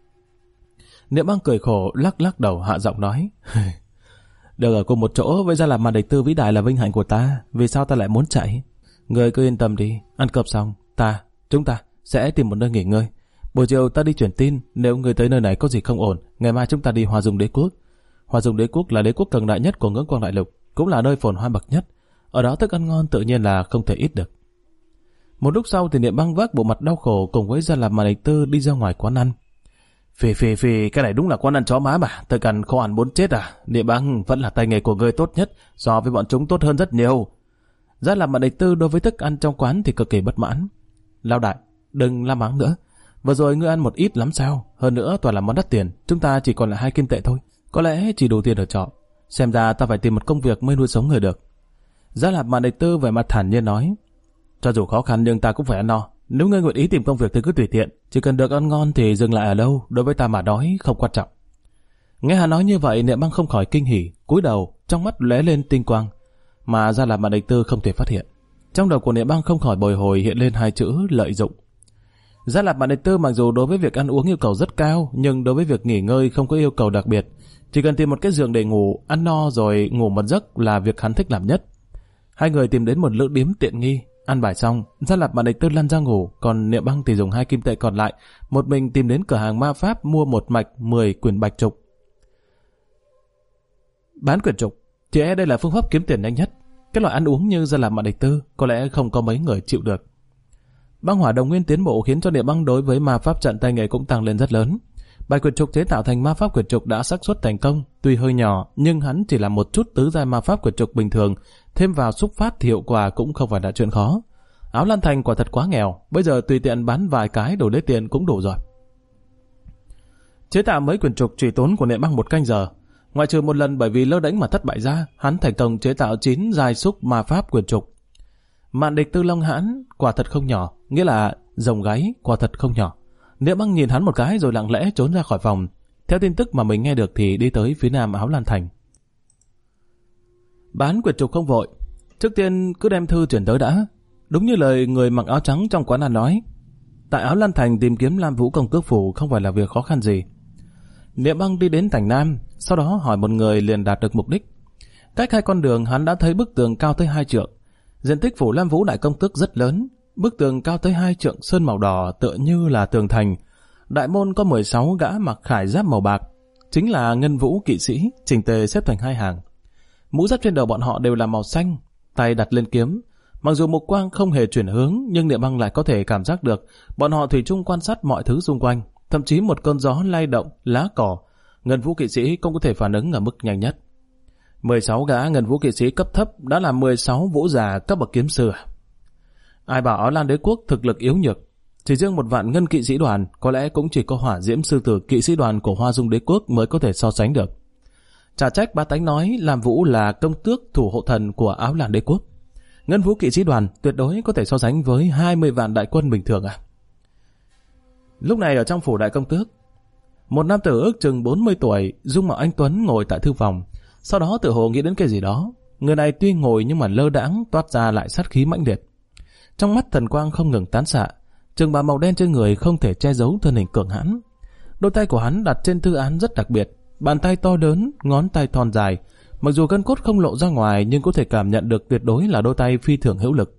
Niệm Băng cười khổ lắc lắc đầu hạ giọng nói: Được ở cùng một chỗ với Ra Lạp Mạn Địch Tư vĩ đại là vinh hạnh của ta, vì sao ta lại muốn chạy? Ngươi cứ yên tâm đi, ăn cơm xong, chúng ta sẽ tìm một nơi nghỉ ngơi. Buổi chiều ta đi truyền tin, nếu ngươi tới nơi này có gì không ổn, ngày mai chúng ta đi Hoa Dung Đế Quốc. Hoa Dung Đế Quốc là đế quốc cường đại nhất của Ngưỡng Quang đại lục, cũng là nơi phồn hoa bậc nhất. Ở đó thức ăn ngon tự nhiên là không thể ít được. Một lúc sau thì Niệm Băng vác bộ mặt đau khổ cùng với Ra Lạp Mạn Địch Tư đi ra ngoài quán ăn. Phì, cái này đúng là con ăn chó má mà, tôi cần khó ăn muốn chết à? Địa băng vẫn là tay nghề của ngươi tốt nhất, so với bọn chúng tốt hơn rất nhiều. Gia Lạp Mạn Địch Tư đối với thức ăn trong quán thì cực kỳ bất mãn. Lão đại, đừng la mắng nữa. Vừa rồi ngươi ăn một ít lắm sao? Hơn nữa toàn là món đắt tiền, chúng ta chỉ còn là 2 kim tệ thôi. Có lẽ chỉ đủ tiền ở trọ. Xem ra ta phải tìm một công việc mới nuôi sống người được. Gia Lạp Mạn Địch Tư vẻ mặt thản nhiên nói. Cho dù khó khăn nhưng ta cũng phải ăn no. Nếu ngươi nguyện ý tìm công việc thì cứ tùy tiện. Chỉ cần được ăn ngon thì dừng lại ở đâu, đối với ta mà đói không quan trọng. Nghe hắn nói như vậy, Niệm Băng không khỏi kinh hỉ, cúi đầu, trong mắt lóe lên tinh quang, mà Gia Lạp Mạn Địch Tư không thể phát hiện. Trong đầu của Niệm Băng không khỏi bồi hồi hiện lên 2 chữ lợi dụng. Gia Lạp Mạn Địch Tư mặc dù đối với việc ăn uống yêu cầu rất cao, nhưng đối với việc nghỉ ngơi không có yêu cầu đặc biệt. Chỉ cần tìm một cái giường để ngủ, ăn no rồi ngủ một giấc là việc hắn thích làm nhất. Hai người tìm đến một lữ điếm tiện nghi, ăn bài xong, Gia Lạp Mạn Địch Tư lăn ra ngủ, còn Niệm Băng thì dùng 2 kim tệ còn lại, một mình tìm đến cửa hàng ma pháp mua một mạch 10 quyển bạch trục. Bán quyển trục, chỉ e đây là phương pháp kiếm tiền nhanh nhất. Cái loại ăn uống như Gia Lạp Mạn Địch Tư có lẽ không có mấy người chịu được. Băng hỏa đồng nguyên tiến bộ khiến cho Niệm Băng đối với ma pháp trận tay nghề cũng tăng lên rất lớn. Bài quyển trục chế tạo thành ma pháp quyển trục đã xác suất thành công, tuy hơi nhỏ nhưng hắn chỉ là một chút tứ giai ma pháp quyển trục bình thường, thêm vào xúc phát thì hiệu quả cũng không phải là chuyện khó. Áo Lan Thành quả thật quá nghèo, bây giờ tùy tiện bán vài cái đổi lấy tiền cũng đủ rồi. Chế tạo mấy quyển trục chỉ tốn của Niệm Băng 1 canh giờ. Ngoại trừ một lần bởi vì lơ đánh mà thất bại ra, hắn thành công chế tạo 9 giai xúc ma pháp quyển trục. Mạn Địch Tư Long hãn quả thật không nhỏ, nghĩa là rồng gáy quả thật không nhỏ. Niệm Băng nhìn hắn một cái rồi lặng lẽ trốn ra khỏi phòng. Theo tin tức mà mình nghe được thì đi tới phía nam Áo Lan Thành. Bán quyển trục không vội, trước tiên cứ đem thư chuyển tới đã. Đúng như lời người mặc áo trắng trong quán ăn nói, tại Áo Lan Thành tìm kiếm Lam Vũ Công Tước Phủ không phải là việc khó khăn gì. Niệm Băng đi đến thành Nam, sau đó hỏi một người liền đạt được mục đích. Cách 2 con đường hắn đã thấy bức tường cao tới 2 trượng. Diện tích phủ Lam Vũ Đại Công Tước rất lớn, bức tường cao tới 2 trượng sơn màu đỏ tựa như là tường thành. Đại môn có 16 gã mặc khải giáp màu bạc, chính là Ngân Vũ kỵ sĩ, chỉnh tề xếp thành 2 hàng. Mũ giáp trên đầu bọn họ đều là màu xanh, tay đặt lên kiếm. Mặc dù mục quang không hề chuyển hướng, nhưng Niệm Băng lại có thể cảm giác được bọn họ thủy chung quan sát mọi thứ xung quanh, thậm chí một cơn gió lay động lá cỏ, Ngân Vũ kỵ sĩ cũng có thể phản ứng ở mức nhanh nhất. 16 gã Ngân Vũ kỵ sĩ cấp thấp đã là 16 vũ giả cấp bậc kiếm sư. Ai bảo Áo Lan Đế quốc thực lực yếu nhược, chỉ riêng một vạn Ngân kỵ sĩ đoàn có lẽ cũng chỉ có Hỏa Diễm sư tử kỵ sĩ đoàn của Hoa Dung Đế quốc mới có thể so sánh được. Chả trách bá tánh nói Lam Vũ là công tước thủ hộ thần của Áo Lan Đế quốc. Ngân Vũ kỵ sĩ đoàn tuyệt đối có thể so sánh với 20 vạn đại quân bình thường à. Lúc này ở trong phủ đại công tước, một nam tử ước chừng 40 tuổi, dung mạo anh tuấn ngồi tại thư phòng, sau đó tự hồ nghĩ đến cái gì đó. Người này tuy ngồi nhưng mà lơ đãng, toát ra lại sát khí mãnh liệt. Trong mắt thần quang không ngừng tán xạ, trường bào màu đen trên người không thể che giấu thân hình cường hãn. Đôi tay của hắn đặt trên thư án rất đặc biệt, bàn tay to lớn, ngón tay thon dài, mặc dù gân cốt không lộ ra ngoài nhưng có thể cảm nhận được tuyệt đối là đôi tay phi thường hữu lực.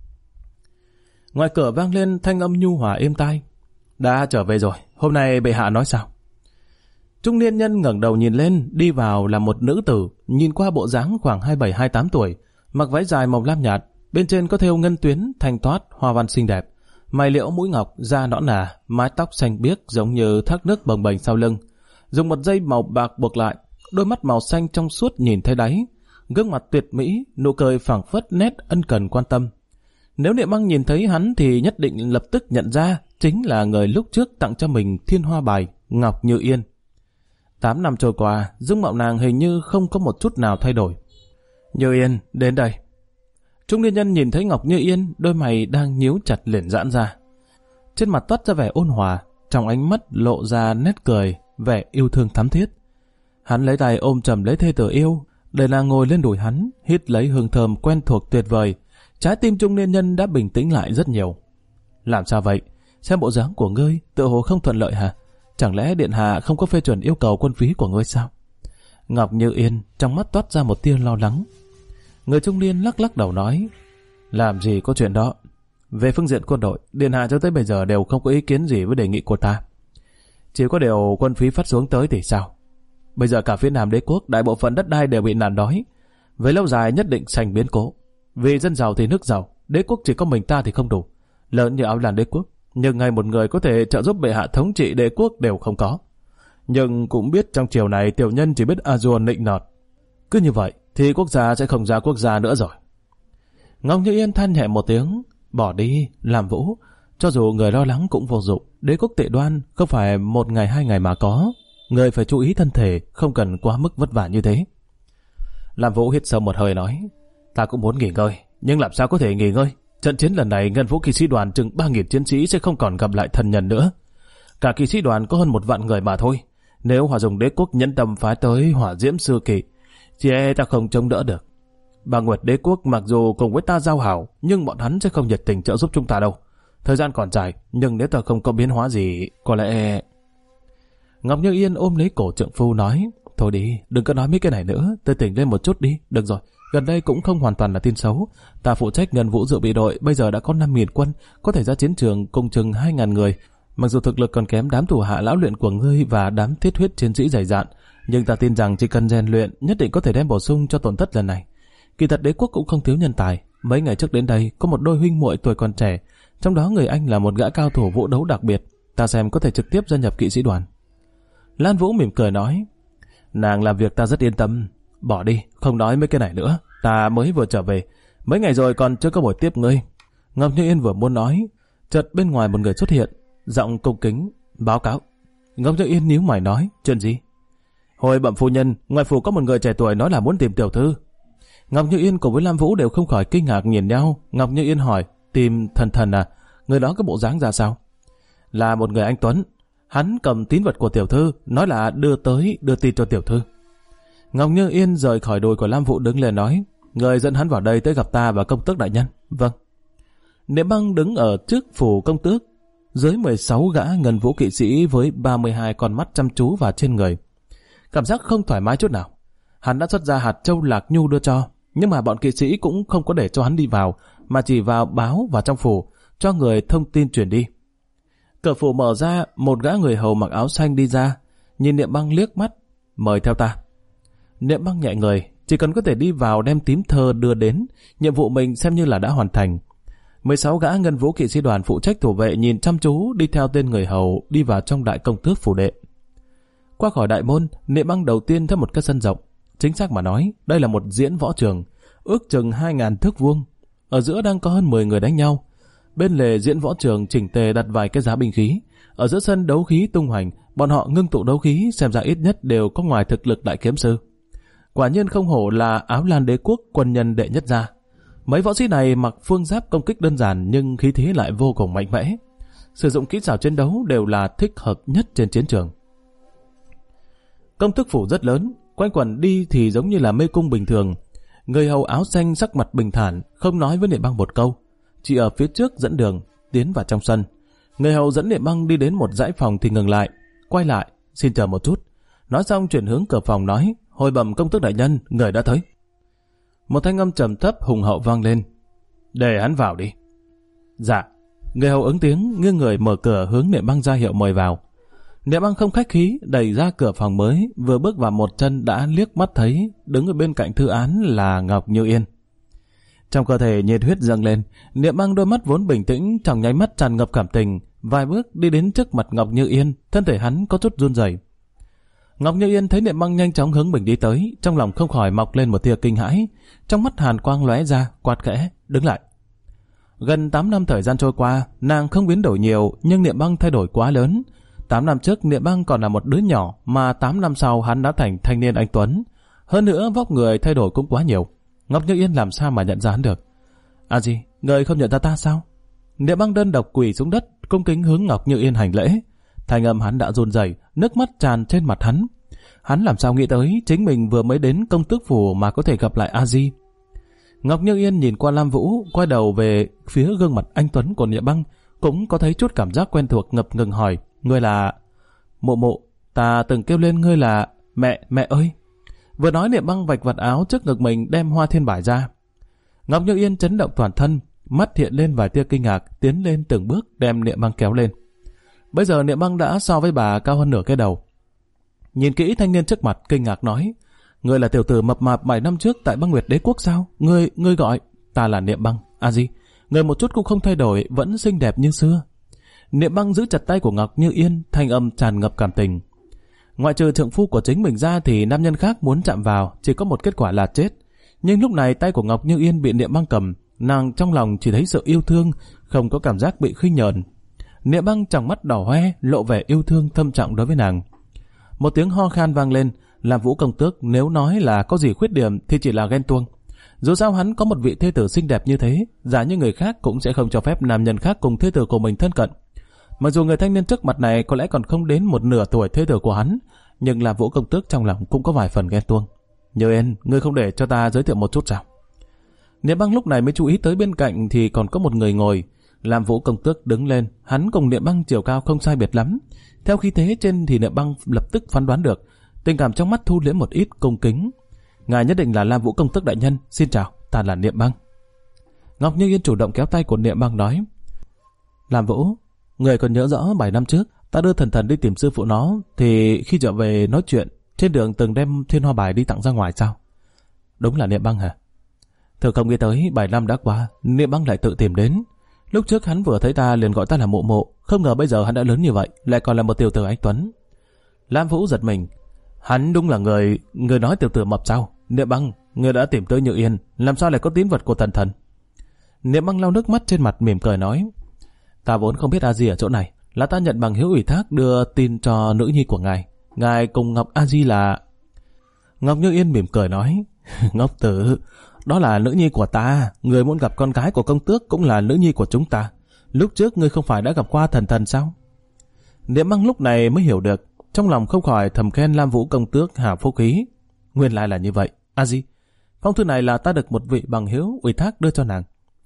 Ngoài cửa vang lên thanh âm nhu hòa êm tai. Đã trở về rồi, hôm nay bệ hạ nói sao? Trung niên nhân ngẩng đầu nhìn lên, đi vào là một nữ tử, nhìn qua bộ dáng khoảng 27-28 tuổi, mặc váy dài màu lam nhạt, bên trên có thêu ngân tuyến, thanh toát, hoa văn xinh đẹp, mày liễu mũi ngọc, da nõn nà, mái tóc xanh biếc giống như thác nước bồng bềnh sau lưng, dùng một dây màu bạc buộc lại, đôi mắt màu xanh trong suốt nhìn thấy đáy, gương mặt tuyệt mỹ, nụ cười phảng phất nét ân cần quan tâm. Nếu Niệm Băng nhìn thấy hắn thì nhất định lập tức nhận ra chính là người lúc trước tặng cho mình thiên hoa bài Ngọc Như Yên. 8 năm trôi qua, dung mạo nàng hình như không có một chút nào thay đổi. Như Yên, đến đây. Trung niên nhân nhìn thấy Ngọc Như Yên, đôi mày đang nhíu chặt liền giãn ra. Trên mặt toát ra vẻ ôn hòa, trong ánh mắt lộ ra nét cười, vẻ yêu thương thắm thiết. Hắn lấy tay ôm chầm lấy thê tử yêu, để nàng ngồi lên đùi hắn, hít lấy hương thơm quen thuộc tuyệt vời. Trái tim trung niên nhân đã bình tĩnh lại rất nhiều. Làm sao vậy? Xem bộ dáng của ngươi, tựa hồ không thuận lợi hả? Chẳng lẽ điện hạ không có phê chuẩn yêu cầu quân phí của ngươi sao? Ngọc Như Yên trong mắt toát ra một tia lo lắng. Người trung niên lắc lắc đầu nói, làm gì có chuyện đó. Về phương diện quân đội, điện hạ cho tới bây giờ đều không có ý kiến gì với đề nghị của ta. Chỉ có điều quân phí phát xuống tới thì sao? Bây giờ cả phía Nam Đế quốc, đại bộ phận đất đai đều bị nạn đói. Về lâu dài nhất định sanh biến cố. Vì dân giàu thì nước giàu, đế quốc chỉ có mình ta thì không đủ. Lớn như Áo Lan Đế quốc, nhưng ngay một người có thể trợ giúp bệ hạ thống trị đế quốc đều không có. Nhưng cũng biết trong triều này tiểu nhân chỉ biết Azure nịnh nọt. Cứ như vậy thì quốc gia sẽ không ra quốc gia nữa rồi. Ngọc Như Yên than nhẹ một tiếng, bỏ đi, làm Vũ. Cho dù người lo lắng cũng vô dụng, đế quốc Tệ Đoan không phải 1 ngày 2 ngày mà có. Người phải chú ý thân thể, không cần quá mức vất vả như thế. Làm Vũ hít sâu một hơi nói, ta cũng muốn nghỉ ngơi, nhưng làm sao có thể nghỉ ngơi? Trận chiến lần này Ngân Vũ kỵ sĩ đoàn chừng 3.000 chiến sĩ sẽ không còn gặp lại thần nhân nữa. Cả kỵ sĩ đoàn có hơn 1 vạn người mà thôi. Nếu Hỏa Dùng đế quốc nhẫn tâm phái tới Hỏa Diễm sư kỵ, chỉ e ta không chống đỡ được. Bà Nguyệt đế quốc mặc dù cùng với ta giao hảo, nhưng bọn hắn sẽ không nhiệt tình trợ giúp chúng ta đâu. Thời gian còn dài, nhưng nếu ta không có biến hóa gì, có lẽ... Ngọc Như Yên ôm lấy cổ trượng phu nói, thôi đi, đừng có nói mấy cái này nữa, tôi tỉnh lên một chút đi. Được rồi, gần đây cũng không hoàn toàn là tin xấu. Ta phụ trách Ngân Vũ dự bị đội, bây giờ đã có 5.000 quân, có thể ra chiến trường cùng chừng 2.000 người. Mặc dù thực lực còn kém đám thủ hạ lão luyện của ngươi và đám thiết huyết chiến sĩ dày dạn, nhưng ta tin rằng chỉ cần rèn luyện, nhất định có thể đem bổ sung cho tổn thất lần này. Kỳ thật đế quốc cũng không thiếu nhân tài. Mấy ngày trước đến đây, có một đôi huynh muội tuổi còn trẻ, trong đó người anh là một gã cao thủ vũ đấu đặc biệt, ta xem có thể trực tiếp gia nhập kỵ sĩ đoàn. Lan Vũ mỉm cười nói, nàng làm việc ta rất yên tâm, bỏ đi, không nói mấy cái này nữa, ta mới vừa trở về, mấy ngày rồi còn chưa có buổi tiếp ngươi. Ngọc Như Yên vừa muốn nói, chợt bên ngoài một người xuất hiện, giọng cung kính, báo cáo. Ngọc Như Yên nhíu mày nói, chuyện gì? Hồi bẩm phu nhân, ngoài phủ có một người trẻ tuổi nói là muốn tìm tiểu thư. Ngọc Như Yên cùng với Lam Vũ đều không khỏi kinh ngạc nhìn nhau. Ngọc Như Yên hỏi, tìm thần thần à? Người đó có bộ dáng ra sao? Là một người anh tuấn. Hắn cầm tín vật của tiểu thư, nói là đưa tin cho tiểu thư. Ngọc Như Yên rời khỏi đùi của Lam Vũ đứng lên nói, người dẫn hắn vào đây tới gặp ta và công tước đại nhân. Vâng. Niệm Băng đứng ở trước phủ công tước, dưới 16 gã Ngân Vũ kỵ sĩ với 32 con mắt chăm chú vào trên người. Cảm giác không thoải mái chút nào. Hắn đã xuất ra hạt châu lạc nhu đưa cho, nhưng mà bọn kỵ sĩ cũng không có để cho hắn đi vào, mà chỉ vào báo vào trong phủ, cho người thông tin truyền đi. Cửa phủ mở ra, một gã người hầu mặc áo xanh đi ra, nhìn Niệm Băng liếc mắt, mời theo ta. Niệm Băng nhẹ người, chỉ cần có thể đi vào đem tím thơ đưa đến, nhiệm vụ mình xem như là đã hoàn thành. 16 gã Ngân Vũ kỵ sĩ đoàn phụ trách thủ vệ nhìn chăm chú đi theo tên người hầu đi vào trong đại công tước phủ đệ. Qua khỏi đại môn, Niệm Băng đầu tiên thấy một cái sân rộng. Chính xác mà nói, đây là một diễn võ trường, ước chừng 2.000 thước vuông. Ở giữa đang có hơn 10 người đánh nhau. Bên lề diễn võ trường chỉnh tề đặt vài cái giá binh khí. Ở giữa sân đấu khí tung hoành, bọn họ ngưng tụ đấu khí xem ra ít nhất đều có ngoài thực lực đại kiếm sư. Quả nhiên không hổ là Áo Lan đế quốc quân nhân đệ nhất gia. Mấy võ sĩ này mặc phương giáp công kích đơn giản nhưng khí thế lại vô cùng mạnh mẽ. Sử dụng kỹ xảo chiến đấu đều là thích hợp nhất trên chiến trường. Công tước phủ rất lớn, quanh quẩn đi thì giống như là mê cung bình thường. Người hầu áo xanh sắc mặt bình thản, không nói với Niệm Băng một câu, chỉ ở phía trước dẫn đường, tiến vào trong sân. Người hầu dẫn Niệm Băng đi đến một dãy phòng thì ngừng lại, quay lại, xin chờ một chút. Nói xong chuyển hướng cửa phòng nói, hồi bẩm công tước đại nhân, người đã tới. Một thanh âm trầm thấp hùng hậu vang lên, để hắn vào đi. Dạ. Người hầu ứng tiếng, nghiêng người mở cửa hướng Niệm Băng ra hiệu mời vào. Niệm Băng không khách khí đẩy ra cửa phòng mới, vừa bước vào một chân đã liếc mắt thấy đứng ở bên cạnh thư án là Ngọc Như Yên. Trong cơ thể nhiệt huyết dâng lên, Niệm Băng đôi mắt vốn bình tĩnh trong nháy mắt tràn ngập cảm tình, vài bước đi đến trước mặt Ngọc Như Yên, thân thể hắn có chút run rẩy. Ngọc Như Yên thấy Niệm Băng nhanh chóng hướng mình đi tới, trong lòng không khỏi mọc lên một tia kinh hãi, trong mắt hàn quang lóe ra, quát khẽ, đứng lại. Gần 8 năm thời gian trôi qua, nàng không biến đổi nhiều, nhưng Niệm Băng thay đổi quá lớn. 8 năm trước Niệm Băng còn là một đứa nhỏ, mà 8 năm sau hắn đã thành thanh niên anh tuấn. Hơn nữa vóc người thay đổi cũng quá nhiều. Ngọc Như Yên làm sao mà nhận ra hắn được? À gì, người không nhận ra ta sao? Niệm Băng đơn độc quỳ xuống đất, cung kính hướng Ngọc Như Yên hành lễ. Thanh âm hắn đã run rẩy, nước mắt tràn trên mặt hắn. Hắn làm sao nghĩ tới chính mình vừa mới đến công tước phủ mà có thể gặp lại A Di. Ngọc Như Yên nhìn qua Lam Vũ, quay đầu về phía gương mặt anh tuấn của Niệm Băng, cũng có thấy chút cảm giác quen thuộc, ngập ngừng hỏi, ngươi là... Mụ mụ, ta từng kêu lên ngươi là mẹ ơi. Vừa nói Niệm Băng vạch vạt áo trước ngực mình đem hoa thiên bài ra. Ngọc Như Yên chấn động toàn thân, mắt hiện lên vài tia kinh ngạc, tiến lên từng bước đem Niệm Băng kéo lên. Bây giờ Niệm Băng đã so với bà cao hơn nửa cái đầu. Nhìn kỹ thanh niên trước mặt, kinh ngạc nói, ngươi là tiểu tử mập mạp 7 năm trước tại Băng Nguyệt đế quốc sao? Ngươi gọi? Ta là Niệm Băng. À gì? Ngươi một chút cũng không thay đổi, vẫn xinh đẹp như xưa. Niệm Băng giữ chặt tay của Ngọc Như Yên, thanh âm tràn ngập cảm tình. Ngoại trừ trượng phu của chính mình ra thì nam nhân khác muốn chạm vào chỉ có một kết quả là chết. Nhưng lúc này tay của Ngọc Như Yên bị Niệm Băng cầm, nàng trong lòng chỉ thấy sự yêu thương, không có cảm giác bị khinh nhờn. Niệm Băng tròng mắt đỏ hoe, lộ vẻ yêu thương thâm trọng đối với nàng. Một tiếng ho khan vang lên, làm Vũ Công Tước nếu nói là có gì khuyết điểm thì chỉ là ghen tuông. Dù sao hắn có một vị thê tử xinh đẹp như thế, giả như người khác cũng sẽ không cho phép nam nhân khác cùng thê tử của mình thân cận. Mặc dù người thanh niên trước mặt này có lẽ còn không đến một nửa tuổi thê tử của hắn, nhưng làm Vũ Công Tước trong lòng cũng có vài phần ghen tuông. Như Yên, ngươi không để cho ta giới thiệu một chút sao? Niệm Băng lúc này mới chú ý tới bên cạnh thì còn có một người ngồi. Làm Vũ Công Tước đứng lên, hắn cùng Niệm Băng chiều cao không sai biệt lắm. Theo khí thế trên thì Niệm Băng lập tức phán đoán được, tình cảm trong mắt thu liễm một ít cung kính. Ngài nhất định là Lam Vũ Công Tước đại nhân, xin chào, ta là Niệm Băng. Ngọc Như Yên chủ động kéo tay của Niệm Băng nói, Lam Vũ, người còn nhớ rõ 7 năm trước ta đưa Thần Thần đi tìm sư phụ nó, thì khi trở về nói chuyện trên đường từng đem thiên hoa bài đi tặng ra ngoài sao? Đúng là Niệm Băng hả? Thử không nghĩ tới 7 năm đã qua, Niệm Băng lại tự tìm đến. Lúc trước hắn vừa thấy ta liền gọi ta là Mộ Mộ, không ngờ bây giờ hắn đã lớn như vậy, lại còn là một tiểu tử anh tuấn. Lam Vũ giật mình, hắn đúng là người nói tiểu tử mập sao? Niệm Băng, người đã tìm tới Như Yên, làm sao lại có tín vật của Thần Thần? Niệm Băng lau nước mắt trên mặt mỉm cười nói, ta vốn không biết A Di ở chỗ này, là ta nhận bằng hữu ủy thác đưa tin cho nữ nhi của ngài cùng Ngọc A Di là... Ngọc Như Yên mỉm cười nói, Ngọc tử, đó là nữ nhi của ta, người muốn gặp con gái của công tước cũng là nữ nhi của chúng ta. Lúc trước ngươi không phải đã gặp qua Thần Thần sao? Niệm Băng lúc này mới hiểu được, trong lòng không khỏi thầm khen Lam Vũ Công Tước hảo phúc khí. Nguyên lại là như vậy. A Di, phong thư này là ta được một vị bằng hữu ủy thác đưa cho nàng.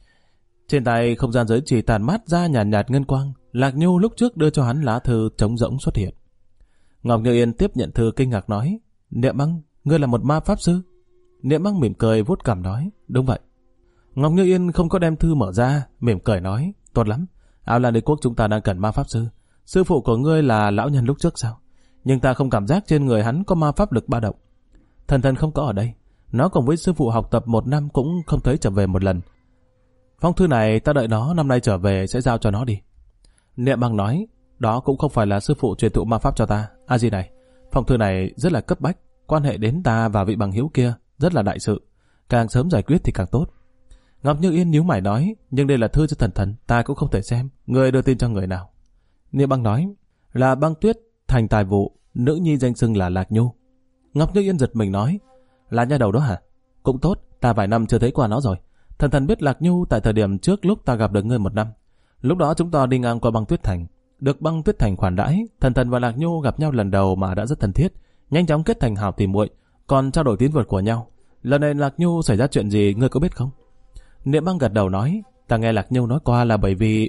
Trên tay không gian giới chỉ tàn mát ra nhàn nhạt ngân quang. Lạc Nhu lúc trước đưa cho hắn lá thư trống rỗng xuất hiện. Ngọc Như Yên tiếp nhận thư kinh ngạc nói, Niệm Băng, ngươi là một ma pháp sư? Niệm Băng mỉm cười vuốt cằm nói, đúng vậy. Ngọc Như Yên không có đem thư mở ra, mỉm cười nói, tốt lắm, Áo Lan Đế Quốc chúng ta đang cần ma pháp sư. Sư phụ của ngươi là lão nhân lúc trước sao? Nhưng ta không cảm giác trên người hắn có ma pháp lực ba động. Thần Thần không có ở đây, nó cùng với sư phụ học tập 1 năm cũng không thấy trở về một lần. Phong thư này ta đợi nó năm nay trở về sẽ giao cho nó đi. Niệm Băng nói, đó cũng không phải là sư phụ truyền thụ ma pháp cho ta. A Di này, phong thư này rất là cấp bách, quan hệ đến ta và vị bằng hữu kia rất là đại sự, càng sớm giải quyết thì càng tốt. Ngọc Như Yên nhíu mày nói, nhưng đây là thư cho Thần Thần, ta cũng không thể xem, người đưa tin cho người nào? Niệm Băng nói, là Băng Tuyết Thành tài vụ, nữ nhi danh xưng là Lạc Nhu. Ngọc Như Yên giật mình nói, là nha đầu đó hả? Cũng tốt, ta vài năm chưa thấy qua nó rồi. Thần Thần biết Lạc Nhu tại thời điểm trước lúc ta gặp được ngươi 1 năm. Lúc đó chúng ta đi ngang qua Băng Tuyết Thành, được Băng Tuyết Thành khoản đãi. Thần Thần và Lạc Nhu gặp nhau lần đầu mà đã rất thân thiết, nhanh chóng kết thành hảo tỉ muội, còn trao đổi tín vật của nhau. Lần này Lạc Nhu xảy ra chuyện gì ngươi có biết không? Niệm Băng gật đầu nói, ta nghe Lạc Nhu nói qua là bởi vì...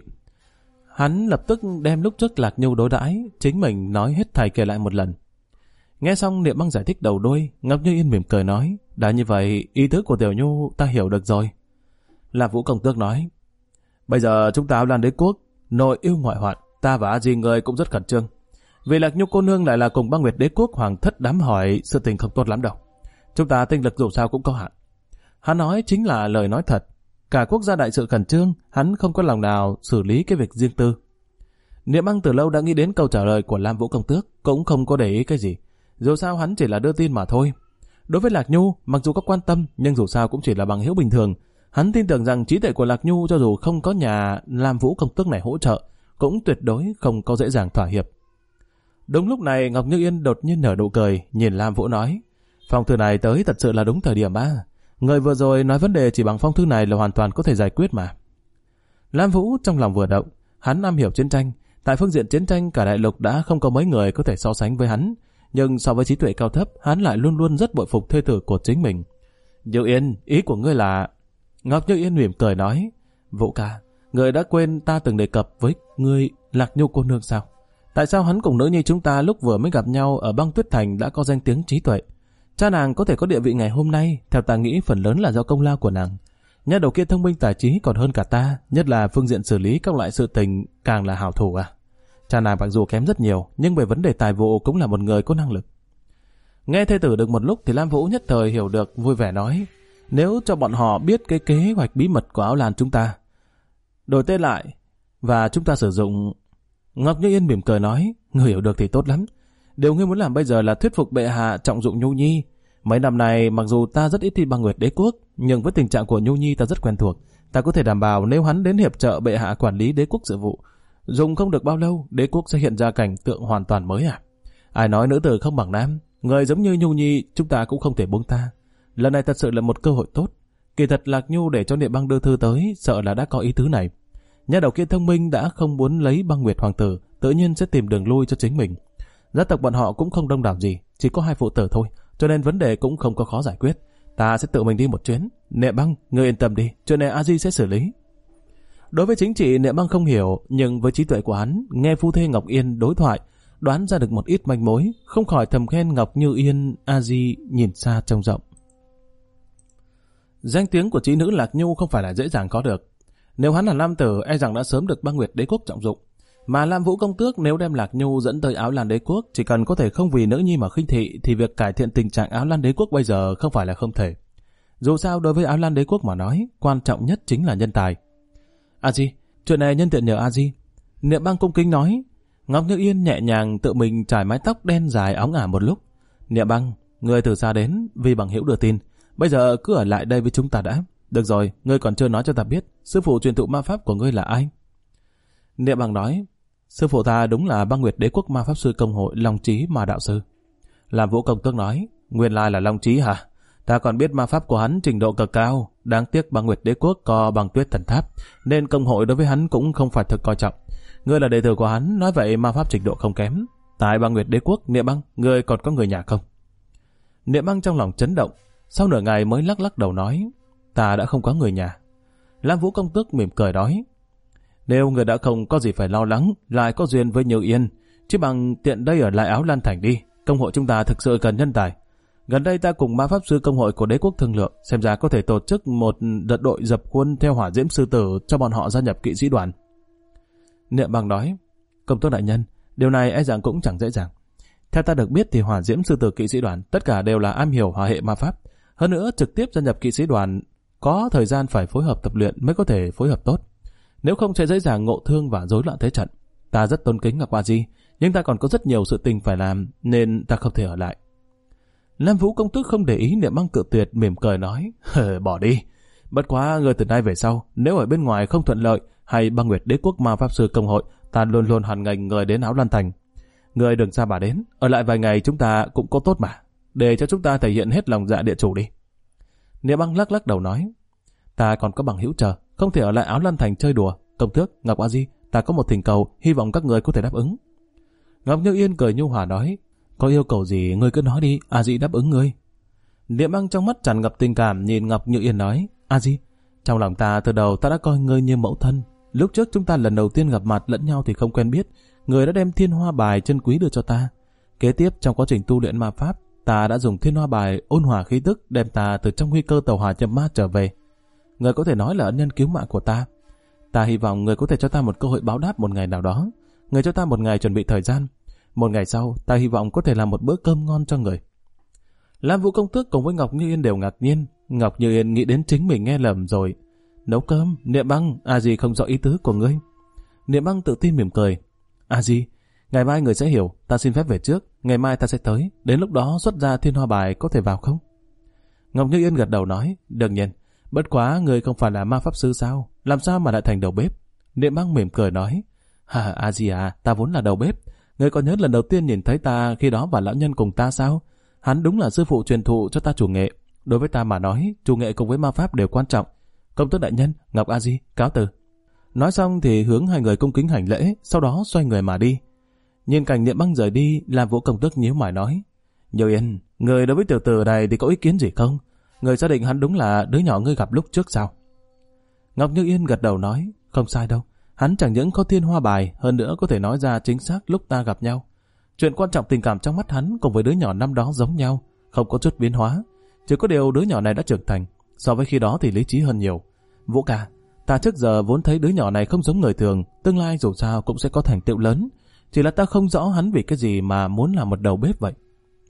Hắn lập tức đem lúc trước Lạc Nhu đối đãi chính mình nói hết thảy kể lại một lần. Nghe xong Niệm Băng giải thích đầu đuôi, Ngọc Như Yên mỉm cười nói, đã như vậy ý tứ của Tiểu Nhu ta hiểu được rồi. Lam Vũ Công Tước nói, bây giờ chúng ta Áo Lan Đế Quốc nội yêu ngoại hoạn, ta và A Di người cũng rất khẩn trương. Vì Lạc Nhu cô nương lại là cùng Băng Nguyệt Đế Quốc hoàng thất đám hỏi, sự tình không tốt lắm đâu. Chúng ta tinh lực dù sao cũng có hạn. Hắn nói chính là lời nói thật. Cả quốc gia đại sự khẩn trương, hắn không có lòng nào xử lý cái việc riêng tư. Niệm Băng từ lâu đã nghĩ đến câu trả lời của Lam Vũ Công Tước, cũng không có để ý cái gì. Dù sao hắn chỉ là đưa tin mà thôi. Đối với Lạc Nhu, mặc dù có quan tâm, nhưng dù sao cũng chỉ là bằng hữu bình thường. Hắn tin tưởng rằng trí tuệ của Lạc Nhu cho dù không có nhà Lam Vũ Công Tước này hỗ trợ, cũng tuyệt đối không có dễ dàng thỏa hiệp. Đúng lúc này Ngọc Như Yên đột nhiên nở nụ cười, nhìn Lam Vũ nói, phong thư này tới thật sự là đúng thời điểm á. Người vừa rồi nói vấn đề chỉ bằng phong thư này là hoàn toàn có thể giải quyết mà. Lam Vũ trong lòng vừa động, hắn am hiểu chiến tranh. Tại phương diện chiến tranh cả đại lục đã không có mấy người có thể so sánh với hắn. Nhưng so với trí tuệ cao thấp, hắn lại luôn luôn rất bội phục thê tử của chính mình. Như Yên, ý của ngươi là... Ngọc Như Yên mỉm cười nói, Vũ ca, người đã quên ta từng đề cập với ngươi Lạc Nhu cô nương sao? Tại sao hắn cùng nữ nhi chúng ta lúc vừa mới gặp nhau ở Băng Tuyết Thành đã có danh tiếng trí tuệ? Cha nàng có thể có địa vị ngày hôm nay, theo ta nghĩ phần lớn là do công lao của nàng. Nhà đầu kia thông minh tài trí còn hơn cả ta, nhất là phương diện xử lý các loại sự tình càng là hảo thủ à. Cha nàng mặc dù kém rất nhiều, nhưng về vấn đề tài vụ cũng là một người có năng lực. Nghe thê tử được một lúc thì Lam Vũ nhất thời hiểu được, vui vẻ nói, nếu cho bọn họ biết cái kế hoạch bí mật của Áo Lan chúng ta, đổi tên lại và chúng ta sử dụng... Ngọc Như Yên mỉm cười nói, ngươi hiểu được thì tốt lắm. Điều ngươi muốn làm bây giờ là thuyết phục bệ hạ trọng dụng Nhu Nhi. Mấy năm này mặc dù ta rất ít đi băng nguyệt đế quốc, nhưng với tình trạng của Nhu Nhi ta rất quen thuộc. Ta có thể đảm bảo nếu hắn đến hiệp trợ bệ hạ quản lý đế quốc sự vụ, dùng không được bao lâu, đế quốc sẽ hiện ra cảnh tượng hoàn toàn mới à. Ai nói nữ tử không bằng nam, người giống như Nhu Nhi chúng ta cũng không thể buông tha. Lần này thật sự là một cơ hội tốt. Kỳ thật Lạc Nhu để cho Niệm Băng đưa thư tới, sợ là đã có ý tứ này. Nhà đầu kia thông minh đã không muốn lấy băng nguyệt hoàng tử, tự nhiên sẽ tìm đường lui cho chính mình. Gia tộc bọn họ cũng không đông đảo gì, chỉ có 2 phụ tử thôi, cho nên vấn đề cũng không có khó giải quyết. Ta sẽ tự mình đi một chuyến. Niệm Băng, ngươi yên tâm đi, chuyện này A Di sẽ xử lý. Đối với chính trị Niệm Băng không hiểu, nhưng với trí tuệ của hắn, nghe phu thê Ngọc Yên đối thoại, đoán ra được một ít manh mối, không khỏi thầm khen Ngọc Như Yên A Di nhìn xa trông rộng. Danh tiếng của trí nữ Lạc Nhu không phải là dễ dàng có được. Nếu hắn là nam tử, e rằng đã sớm được băng nguyệt đế quốc trọng dụng. Mà Lam Vũ công tước nếu đem Lạc Nhu dẫn tới Áo Lan đế quốc, chỉ cần có thể không vì nữ nhi mà khinh thị, thì việc cải thiện tình trạng Áo Lan đế quốc bây giờ không phải là không thể. Dù sao đối với Áo Lan đế quốc mà nói, quan trọng nhất chính là nhân tài. A Di, chuyện này nhân tiện nhờ A Di. Niệm Băng cung kính nói. Ngọc Như Yên nhẹ nhàng tự mình trải mái tóc đen dài óng ả một lúc. Niệm Băng, người từ xa đến, vì bằng hữu đưa tin. Bây giờ cứ ở lại đây với chúng ta đã. Được rồi, ngươi còn chưa nói cho ta biết, sư phụ truyền thụ ma pháp của ngươi là ai? Niệm Băng nói, sư phụ ta đúng là băng nguyệt đế quốc ma pháp sư công hội Long Chí Ma đạo sư. Lam Vũ công tước nói, nguyên lai là Long Chí hả? Ta còn biết ma pháp của hắn trình độ cực cao, đáng tiếc băng nguyệt đế quốc có băng tuyết thần tháp, nên công hội đối với hắn cũng không phải thực coi trọng. Ngươi là đệ tử của hắn, nói vậy ma pháp trình độ không kém. Tại băng nguyệt đế quốc, Niệm Băng, ngươi còn có người nhà không? Niệm Băng trong lòng chấn động, sau nửa ngày mới lắc lắc đầu nói, ta đã không có người nhà. Lam Vũ công tước mỉm cười nói, nếu người đã không có gì phải lo lắng, lại có duyên với Như Yên, chứ bằng tiện đây ở lại Áo Lan Thành đi. Công hội chúng ta thực sự cần nhân tài. Gần đây ta cùng ma pháp sư công hội của đế quốc thương lượng, xem ra có thể tổ chức một đợt đội dập quân theo hỏa diễm sư tử cho bọn họ gia nhập kỵ sĩ đoàn. Niệm Băng nói, công tước đại nhân, điều này e rằng cũng chẳng dễ dàng. Theo ta được biết thì hỏa diễm sư tử kỵ sĩ đoàn tất cả đều là am hiểu hỏa hệ ma pháp. Hơn nữa trực tiếp gia nhập kỵ sĩ đoàn có thời gian phải phối hợp tập luyện mới có thể phối hợp tốt. Nếu không sẽ dễ dàng ngộ thương và rối loạn thế trận. Ta rất tôn kính Ngọc A Di, nhưng ta còn có rất nhiều sự tình phải làm nên ta không thể ở lại. Lam Vũ công tước không để ý Niệm Băng cự tuyệt, mỉm cười nói, bỏ đi. Bất quá người từ nay về sau, nếu ở bên ngoài không thuận lợi hay băng nguyệt đế quốc ma pháp sư công hội, ta luôn luôn hoan nghênh người đến Áo Lan Thành. Người đừng xa bà đến, ở lại vài ngày chúng ta cũng có tốt mà, để cho chúng ta thể hiện hết lòng dạ địa chủ đi. Niệm Băng lắc lắc đầu nói, ta còn có bằng hữu chờ, không thể ở lại Áo Lan Thành chơi đùa. Công tước, Ngọc A Di, ta có một thỉnh cầu, hy vọng các người có thể đáp ứng. Ngọc Như Yên cười nhu hòa nói, có yêu cầu gì ngươi cứ nói đi, A Di đáp ứng ngươi. Niệm Băng trong mắt tràn ngập tình cảm nhìn Ngọc Như Yên nói, A Di, trong lòng ta từ đầu ta đã coi ngươi như mẫu thân. Lúc trước chúng ta lần đầu tiên gặp mặt lẫn nhau thì không quen biết, người đã đem thiên hoa bài chân quý đưa cho ta. Kế tiếp trong quá trình tu luyện ma pháp, ta đã dùng thiên hoa bài ôn hòa khí tức đem ta từ trong nguy cơ tàu hỏa nhập ma trở về. Người có thể nói là ân nhân cứu mạng của ta. Ta hy vọng người có thể cho ta một cơ hội báo đáp một ngày nào đó. Người cho ta một ngày chuẩn bị thời gian. Một ngày sau, ta hy vọng có thể làm một bữa cơm ngon cho người. Lam Vũ công tước cùng với Ngọc Như Yên đều ngạc nhiên. Ngọc Như Yên nghĩ đến chính mình nghe lầm rồi. Nấu cơm, Niệm Băng, A Di không rõ ý tứ của ngươi. Niệm Băng tự tin mỉm cười. A Di, ngày mai người sẽ hiểu, ta xin phép về trước, ngày mai ta sẽ tới, đến lúc đó xuất ra thiên hoa bài có thể vào không? Ngọc Như Yên gật đầu nói, đương nhiên, bất quá người không phải là ma pháp sư sao, làm sao mà lại thành đầu bếp? Niệm Băng mỉm cười nói, A Di à, ta vốn là đầu bếp, người có nhớ lần đầu tiên nhìn thấy ta khi đó và lão nhân cùng ta sao? Hắn đúng là sư phụ truyền thụ cho ta chủ nghệ, đối với ta mà nói, chủ nghệ cùng với ma pháp đều quan trọng. Công tước đại nhân, Ngọc A Di, cáo từ. Nói xong thì hướng hai người cung kính hành lễ, sau đó xoay người mà đi. Nhìn cảnh Niệm Băng rời đi, Lam Vũ công tước nhíu mày nói, Như Yên, người đối với tiểu tử này thì có ý kiến gì không? Người xác định hắn đúng là đứa nhỏ ngươi gặp lúc trước sao? Ngọc Như Yên gật đầu nói, không sai đâu, hắn chẳng những có thiên hoa bài, hơn nữa có thể nói ra chính xác lúc ta gặp nhau. Chuyện quan trọng tình cảm trong mắt hắn cùng với đứa nhỏ năm đó giống nhau, không có chút biến hóa. Chỉ có điều đứa nhỏ này đã trưởng thành, so với khi đó thì lý trí hơn nhiều. Vũ ca, ta trước giờ vốn thấy đứa nhỏ này không giống người thường, tương lai dù sao cũng sẽ có thành tựu lớn. Chỉ là ta không rõ hắn vì cái gì mà muốn làm một đầu bếp vậy.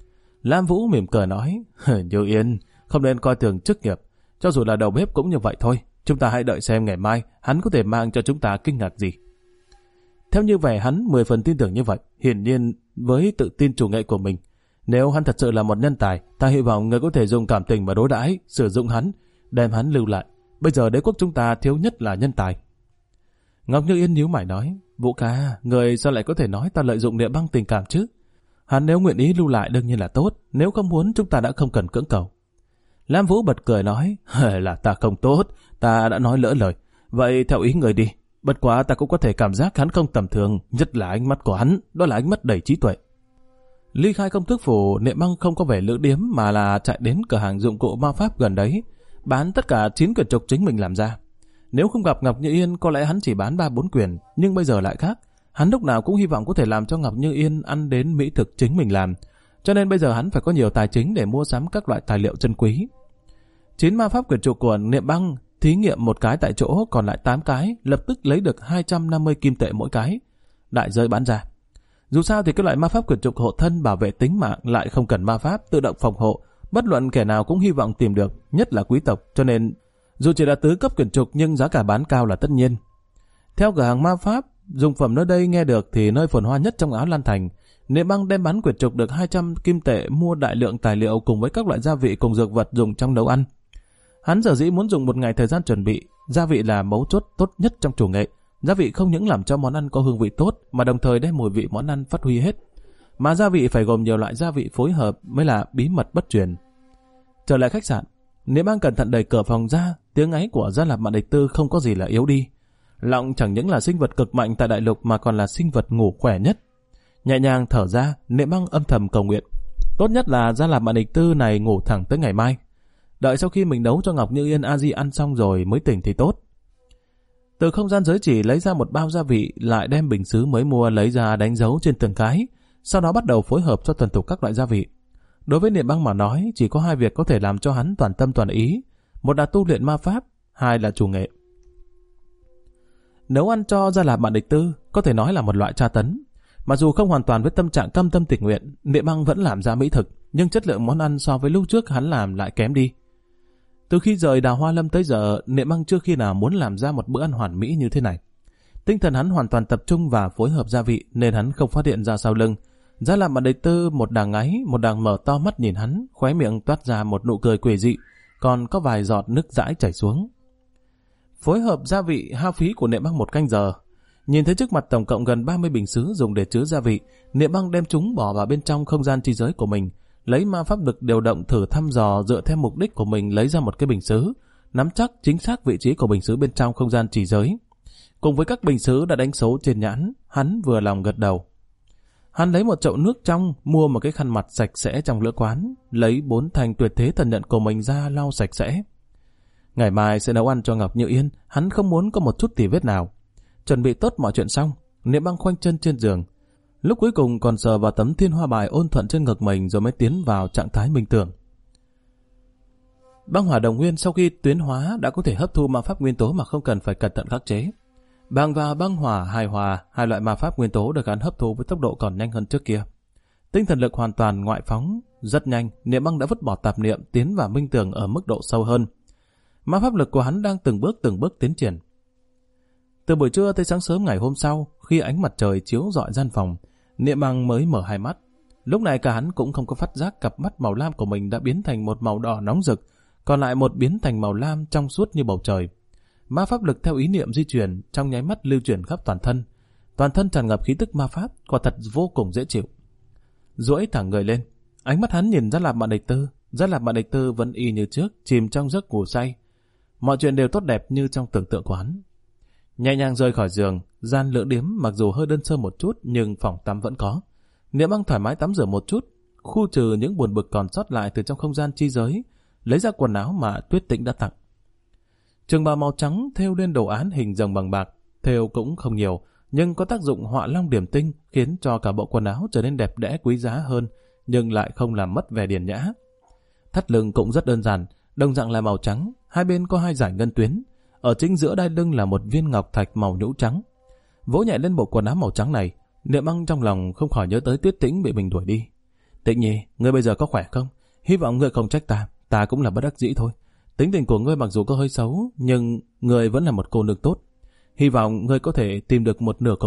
Lam Vũ mỉm cười nói, Như Yên, không nên coi thường chức nghiệp, cho dù là đầu bếp cũng như vậy thôi. Chúng ta hãy đợi xem ngày mai hắn có thể mang cho chúng ta kinh ngạc gì. Theo như vẻ hắn 10 phần tin tưởng như vậy, hiển nhiên với tự tin chủ nghệ của mình. Nếu hắn thật sự là một nhân tài, ta hy vọng người có thể dùng cảm tình mà đối đãi, sử dụng hắn, đem hắn lưu lại. Bây giờ đế quốc chúng ta thiếu nhất là nhân tài. Ngọc Như Yên nhíu mày nói, Vũ ca, người sao lại có thể nói ta lợi dụng Niệm Băng tình cảm chứ? Hắn nếu nguyện ý lưu lại đương nhiên là tốt, nếu không muốn chúng ta đã không cần cưỡng cầu. Lam Vũ bật cười nói, là ta không tốt, ta đã nói lỡ lời. Vậy theo ý người đi, bất quá ta cũng có thể cảm giác hắn không tầm thường, nhất là ánh mắt của hắn, đó là ánh mắt đầy trí tuệ. Ly khai công tước phủ, Niệm Băng không có vẻ lữ điếm mà là chạy đến cửa hàng dụng cụ ma pháp gần đấy, bán tất cả 9 quyển trục chính mình làm ra. Nếu không gặp Ngọc Như Yên, có lẽ hắn chỉ bán 3-4 quyển, nhưng bây giờ lại khác. Hắn lúc nào cũng hy vọng có thể làm cho Ngọc Như Yên ăn đến mỹ thực chính mình làm, cho nên bây giờ hắn phải có nhiều tài chính để mua sắm các loại tài liệu chân quý. 9 ma pháp quyển trục của Niệm Băng thí nghiệm một cái tại chỗ, còn lại 8 cái, lập tức lấy được 250 kim tệ mỗi cái. Đại rơi bán ra. Dù sao thì cái loại ma pháp quyển trục hộ thân bảo vệ tính mạng lại không cần ma pháp tự động phòng hộ, bất luận kẻ nào cũng hy vọng tìm được, nhất là quý tộc, cho nên dù chỉ là tứ cấp quyển trục nhưng giá cả bán cao là tất nhiên. Theo cửa hàng ma pháp, dùng phẩm nơi đây nghe được thì nơi phồn hoa nhất trong Áo Lan Thành, Niệm Băng đem bán quyển trục được 200 kim tệ mua đại lượng tài liệu cùng với các loại gia vị cùng dược vật dùng trong nấu ăn. Hắn giờ dĩ muốn dùng một ngày thời gian chuẩn bị, gia vị là mấu chốt tốt nhất trong chủ nghệ. Gia vị không những làm cho món ăn có hương vị tốt mà đồng thời đem mùi vị món ăn phát huy hết. Mà gia vị phải gồm nhiều loại gia vị phối hợp mới là bí mật bất truyền. Trở lại khách sạn, Niệm Băng cẩn thận đẩy cửa phòng ra, tiếng ấy của Gia Lạp Mạn Địch Tư không có gì là yếu đi. Lọng chẳng những là sinh vật cực mạnh tại đại lục mà còn là sinh vật ngủ khỏe nhất. Nhẹ nhàng thở ra, Niệm Băng âm thầm cầu nguyện. Tốt nhất là Gia Lạp Mạn Địch Tư này ngủ thẳng tới ngày mai. Đợi sau khi mình nấu cho Ngọc Như Yên A Di ăn xong rồi mới tỉnh thì tốt. Từ không gian giới chỉ lấy ra một bao gia vị, lại đem bình sứ mới mua lấy ra đánh dấu trên từng cái, sau đó bắt đầu phối hợp cho thuần thục các loại gia vị. Đối với Niệm Băng mà nói, chỉ có 2 việc có thể làm cho hắn toàn tâm toàn ý, một là tu luyện ma pháp, 2 là chủ nghệ. Nấu ăn cho Gia Lạp Mạn Địch Tư có thể nói là một loại tra tấn. Mặc dù không hoàn toàn với tâm trạng cam tâm tình nguyện, Niệm Băng vẫn làm ra mỹ thực, nhưng chất lượng món ăn so với lúc trước hắn làm lại kém đi. Từ khi rời Đào Hoa Lâm tới giờ, Niệm Băng chưa khi nào muốn làm ra một bữa ăn hoàn mỹ như thế này. Tinh thần hắn hoàn toàn tập trung và phối hợp gia vị nên hắn không phát hiện ra sau lưng. Gia Lạp Mạn Địch Tư một đàng ngáy, một đàng mở to mắt nhìn hắn, khóe miệng toát ra một nụ cười quỷ dị, còn có vài giọt nước dãi chảy xuống. Phối hợp gia vị hao phí của Niệm Băng 1 canh giờ. Nhìn thấy trước mặt tổng cộng gần 30 bình sứ dùng để chứa gia vị, Niệm Băng đem chúng bỏ vào bên trong không gian chi giới của mình, lấy ma pháp lực điều động thử thăm dò dựa theo mục đích của mình lấy ra một cái bình sứ, nắm chắc chính xác vị trí của bình sứ bên trong không gian chỉ giới. Cùng với các bình sứ đã đánh số trên nhãn, hắn vừa lòng gật đầu. Hắn lấy một chậu nước trong, mua một cái khăn mặt sạch sẽ trong lữ quán, lấy 4 thanh tuyệt thế thần nhận của mình ra lau sạch sẽ. Ngày mai sẽ nấu ăn cho Ngọc Như Yên, hắn không muốn có một chút tì vết nào. Chuẩn bị tốt mọi chuyện xong, Niệm Băng khoanh chân trên giường. Lúc cuối cùng còn sờ vào tấm thiên hoa bài ôn thuận trên ngực mình rồi mới tiến vào trạng thái minh tưởng. Băng hỏa đồng nguyên sau khi tuyến hóa đã có thể hấp thu ma pháp nguyên tố mà không cần phải cẩn thận khắc chế. Băng và băng hỏa hài hòa, 2 loại ma pháp nguyên tố được hắn hấp thu với tốc độ còn nhanh hơn trước kia. Tinh thần lực hoàn toàn ngoại phóng, rất nhanh, Niệm Băng đã vứt bỏ tạp niệm tiến vào minh tưởng ở mức độ sâu hơn. Ma pháp lực của hắn đang từng bước tiến triển. Từ buổi trưa tới sáng sớm ngày hôm sau, khi ánh mặt trời chiếu rọi gian phòng, Niệm Băng mới mở 2 mắt. Lúc này cả hắn cũng không có phát giác cặp mắt màu lam của mình đã biến thành một màu đỏ nóng rực, còn lại một biến thành màu lam trong suốt như bầu trời. Ma pháp lực theo ý niệm di chuyển, trong nháy mắt lưu chuyển khắp toàn thân. Toàn thân tràn ngập khí tức ma pháp, quả thật vô cùng dễ chịu. Duỗi thẳng người lên, ánh mắt hắn nhìn Gia Lạp Mạn Địch Tư. Gia Lạp Mạn Địch Tư vẫn y như trước, chìm trong giấc ngủ say. Mọi chuyện đều tốt đẹp như trong tưởng tượng của hắn. Nhẹ nhàng rời khỏi giường, gian lữ điếm mặc dù hơi đơn sơ một chút nhưng phòng tắm vẫn có. Niệm Băng thoải mái tắm rửa một chút, khu trừ những buồn bực còn sót lại từ trong không gian chi giới, lấy ra quần áo mà Tuyết Tĩnh đã tặng. Trường bào màu trắng thêu lên đồ án hình rồng bằng bạc, thêu cũng không nhiều, nhưng có tác dụng họa long điểm tinh, khiến cho cả bộ quần áo trở nên đẹp đẽ quý giá hơn, nhưng lại không làm mất vẻ điển nhã. Thắt lưng cũng rất đơn giản, đồng dạng là màu trắng, 2 bên có 2 dải ngân tuyến. Ở chính giữa đai lưng là một viên ngọc thạch màu nhũ trắng. Vỗ nhẹ lên bộ quần áo màu trắng này, Niệm Băng trong lòng không khỏi nhớ tới Tuyết Tĩnh bị mình đuổi đi. Tĩnh nhi, ngươi bây giờ có khỏe không? Hy vọng ngươi không trách ta cũng là bất đắc dĩ thôi. Tính tình của ngươi mặc dù có hơi xấu, nhưng ngươi vẫn là một cô nương tốt. Hy vọng ngươi có thể tìm được một nửa của mình.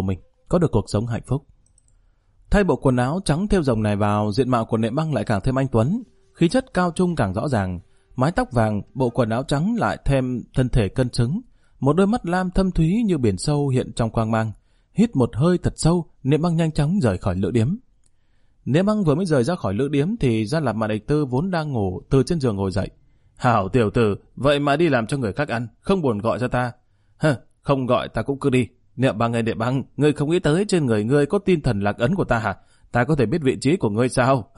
có được cuộc sống hạnh phúc. Thay bộ quần áo trắng thêu rồng này vào, diện mạo của Niệm Băng lại càng thêm anh tuấn, khí chất cao trung càng rõ ràng. Mái tóc vàng, bộ quần áo trắng lại thêm thân thể cân xứng, một đôi mắt lam thâm thúy như biển sâu hiện trong quang mang. Hít một hơi thật sâu, Niệm Băng nhanh chóng rời khỏi lữ điếm. Niệm Băng vừa mới rời ra khỏi lữ điếm thì Gia Lạp Mạn Địch Tư vốn đang ngủ từ trên giường ngồi dậy. Hảo tiểu tử, vậy mà đi làm cho người khác ăn, không buồn gọi cho ta. Không gọi ta cũng cứ đi. Niệm Băng ơi Niệm Băng, ngươi không nghĩ tới trên người ngươi có tin thần lạc ấn của ta hả? Ta có thể biết vị trí của ngươi sao?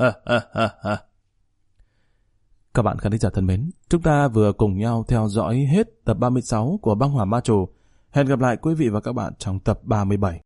Các bạn khán giả thân mến, chúng ta vừa cùng nhau theo dõi hết tập 36 của Băng Hỏa Ma Chủ. Hẹn gặp lại quý vị và các bạn trong tập 37.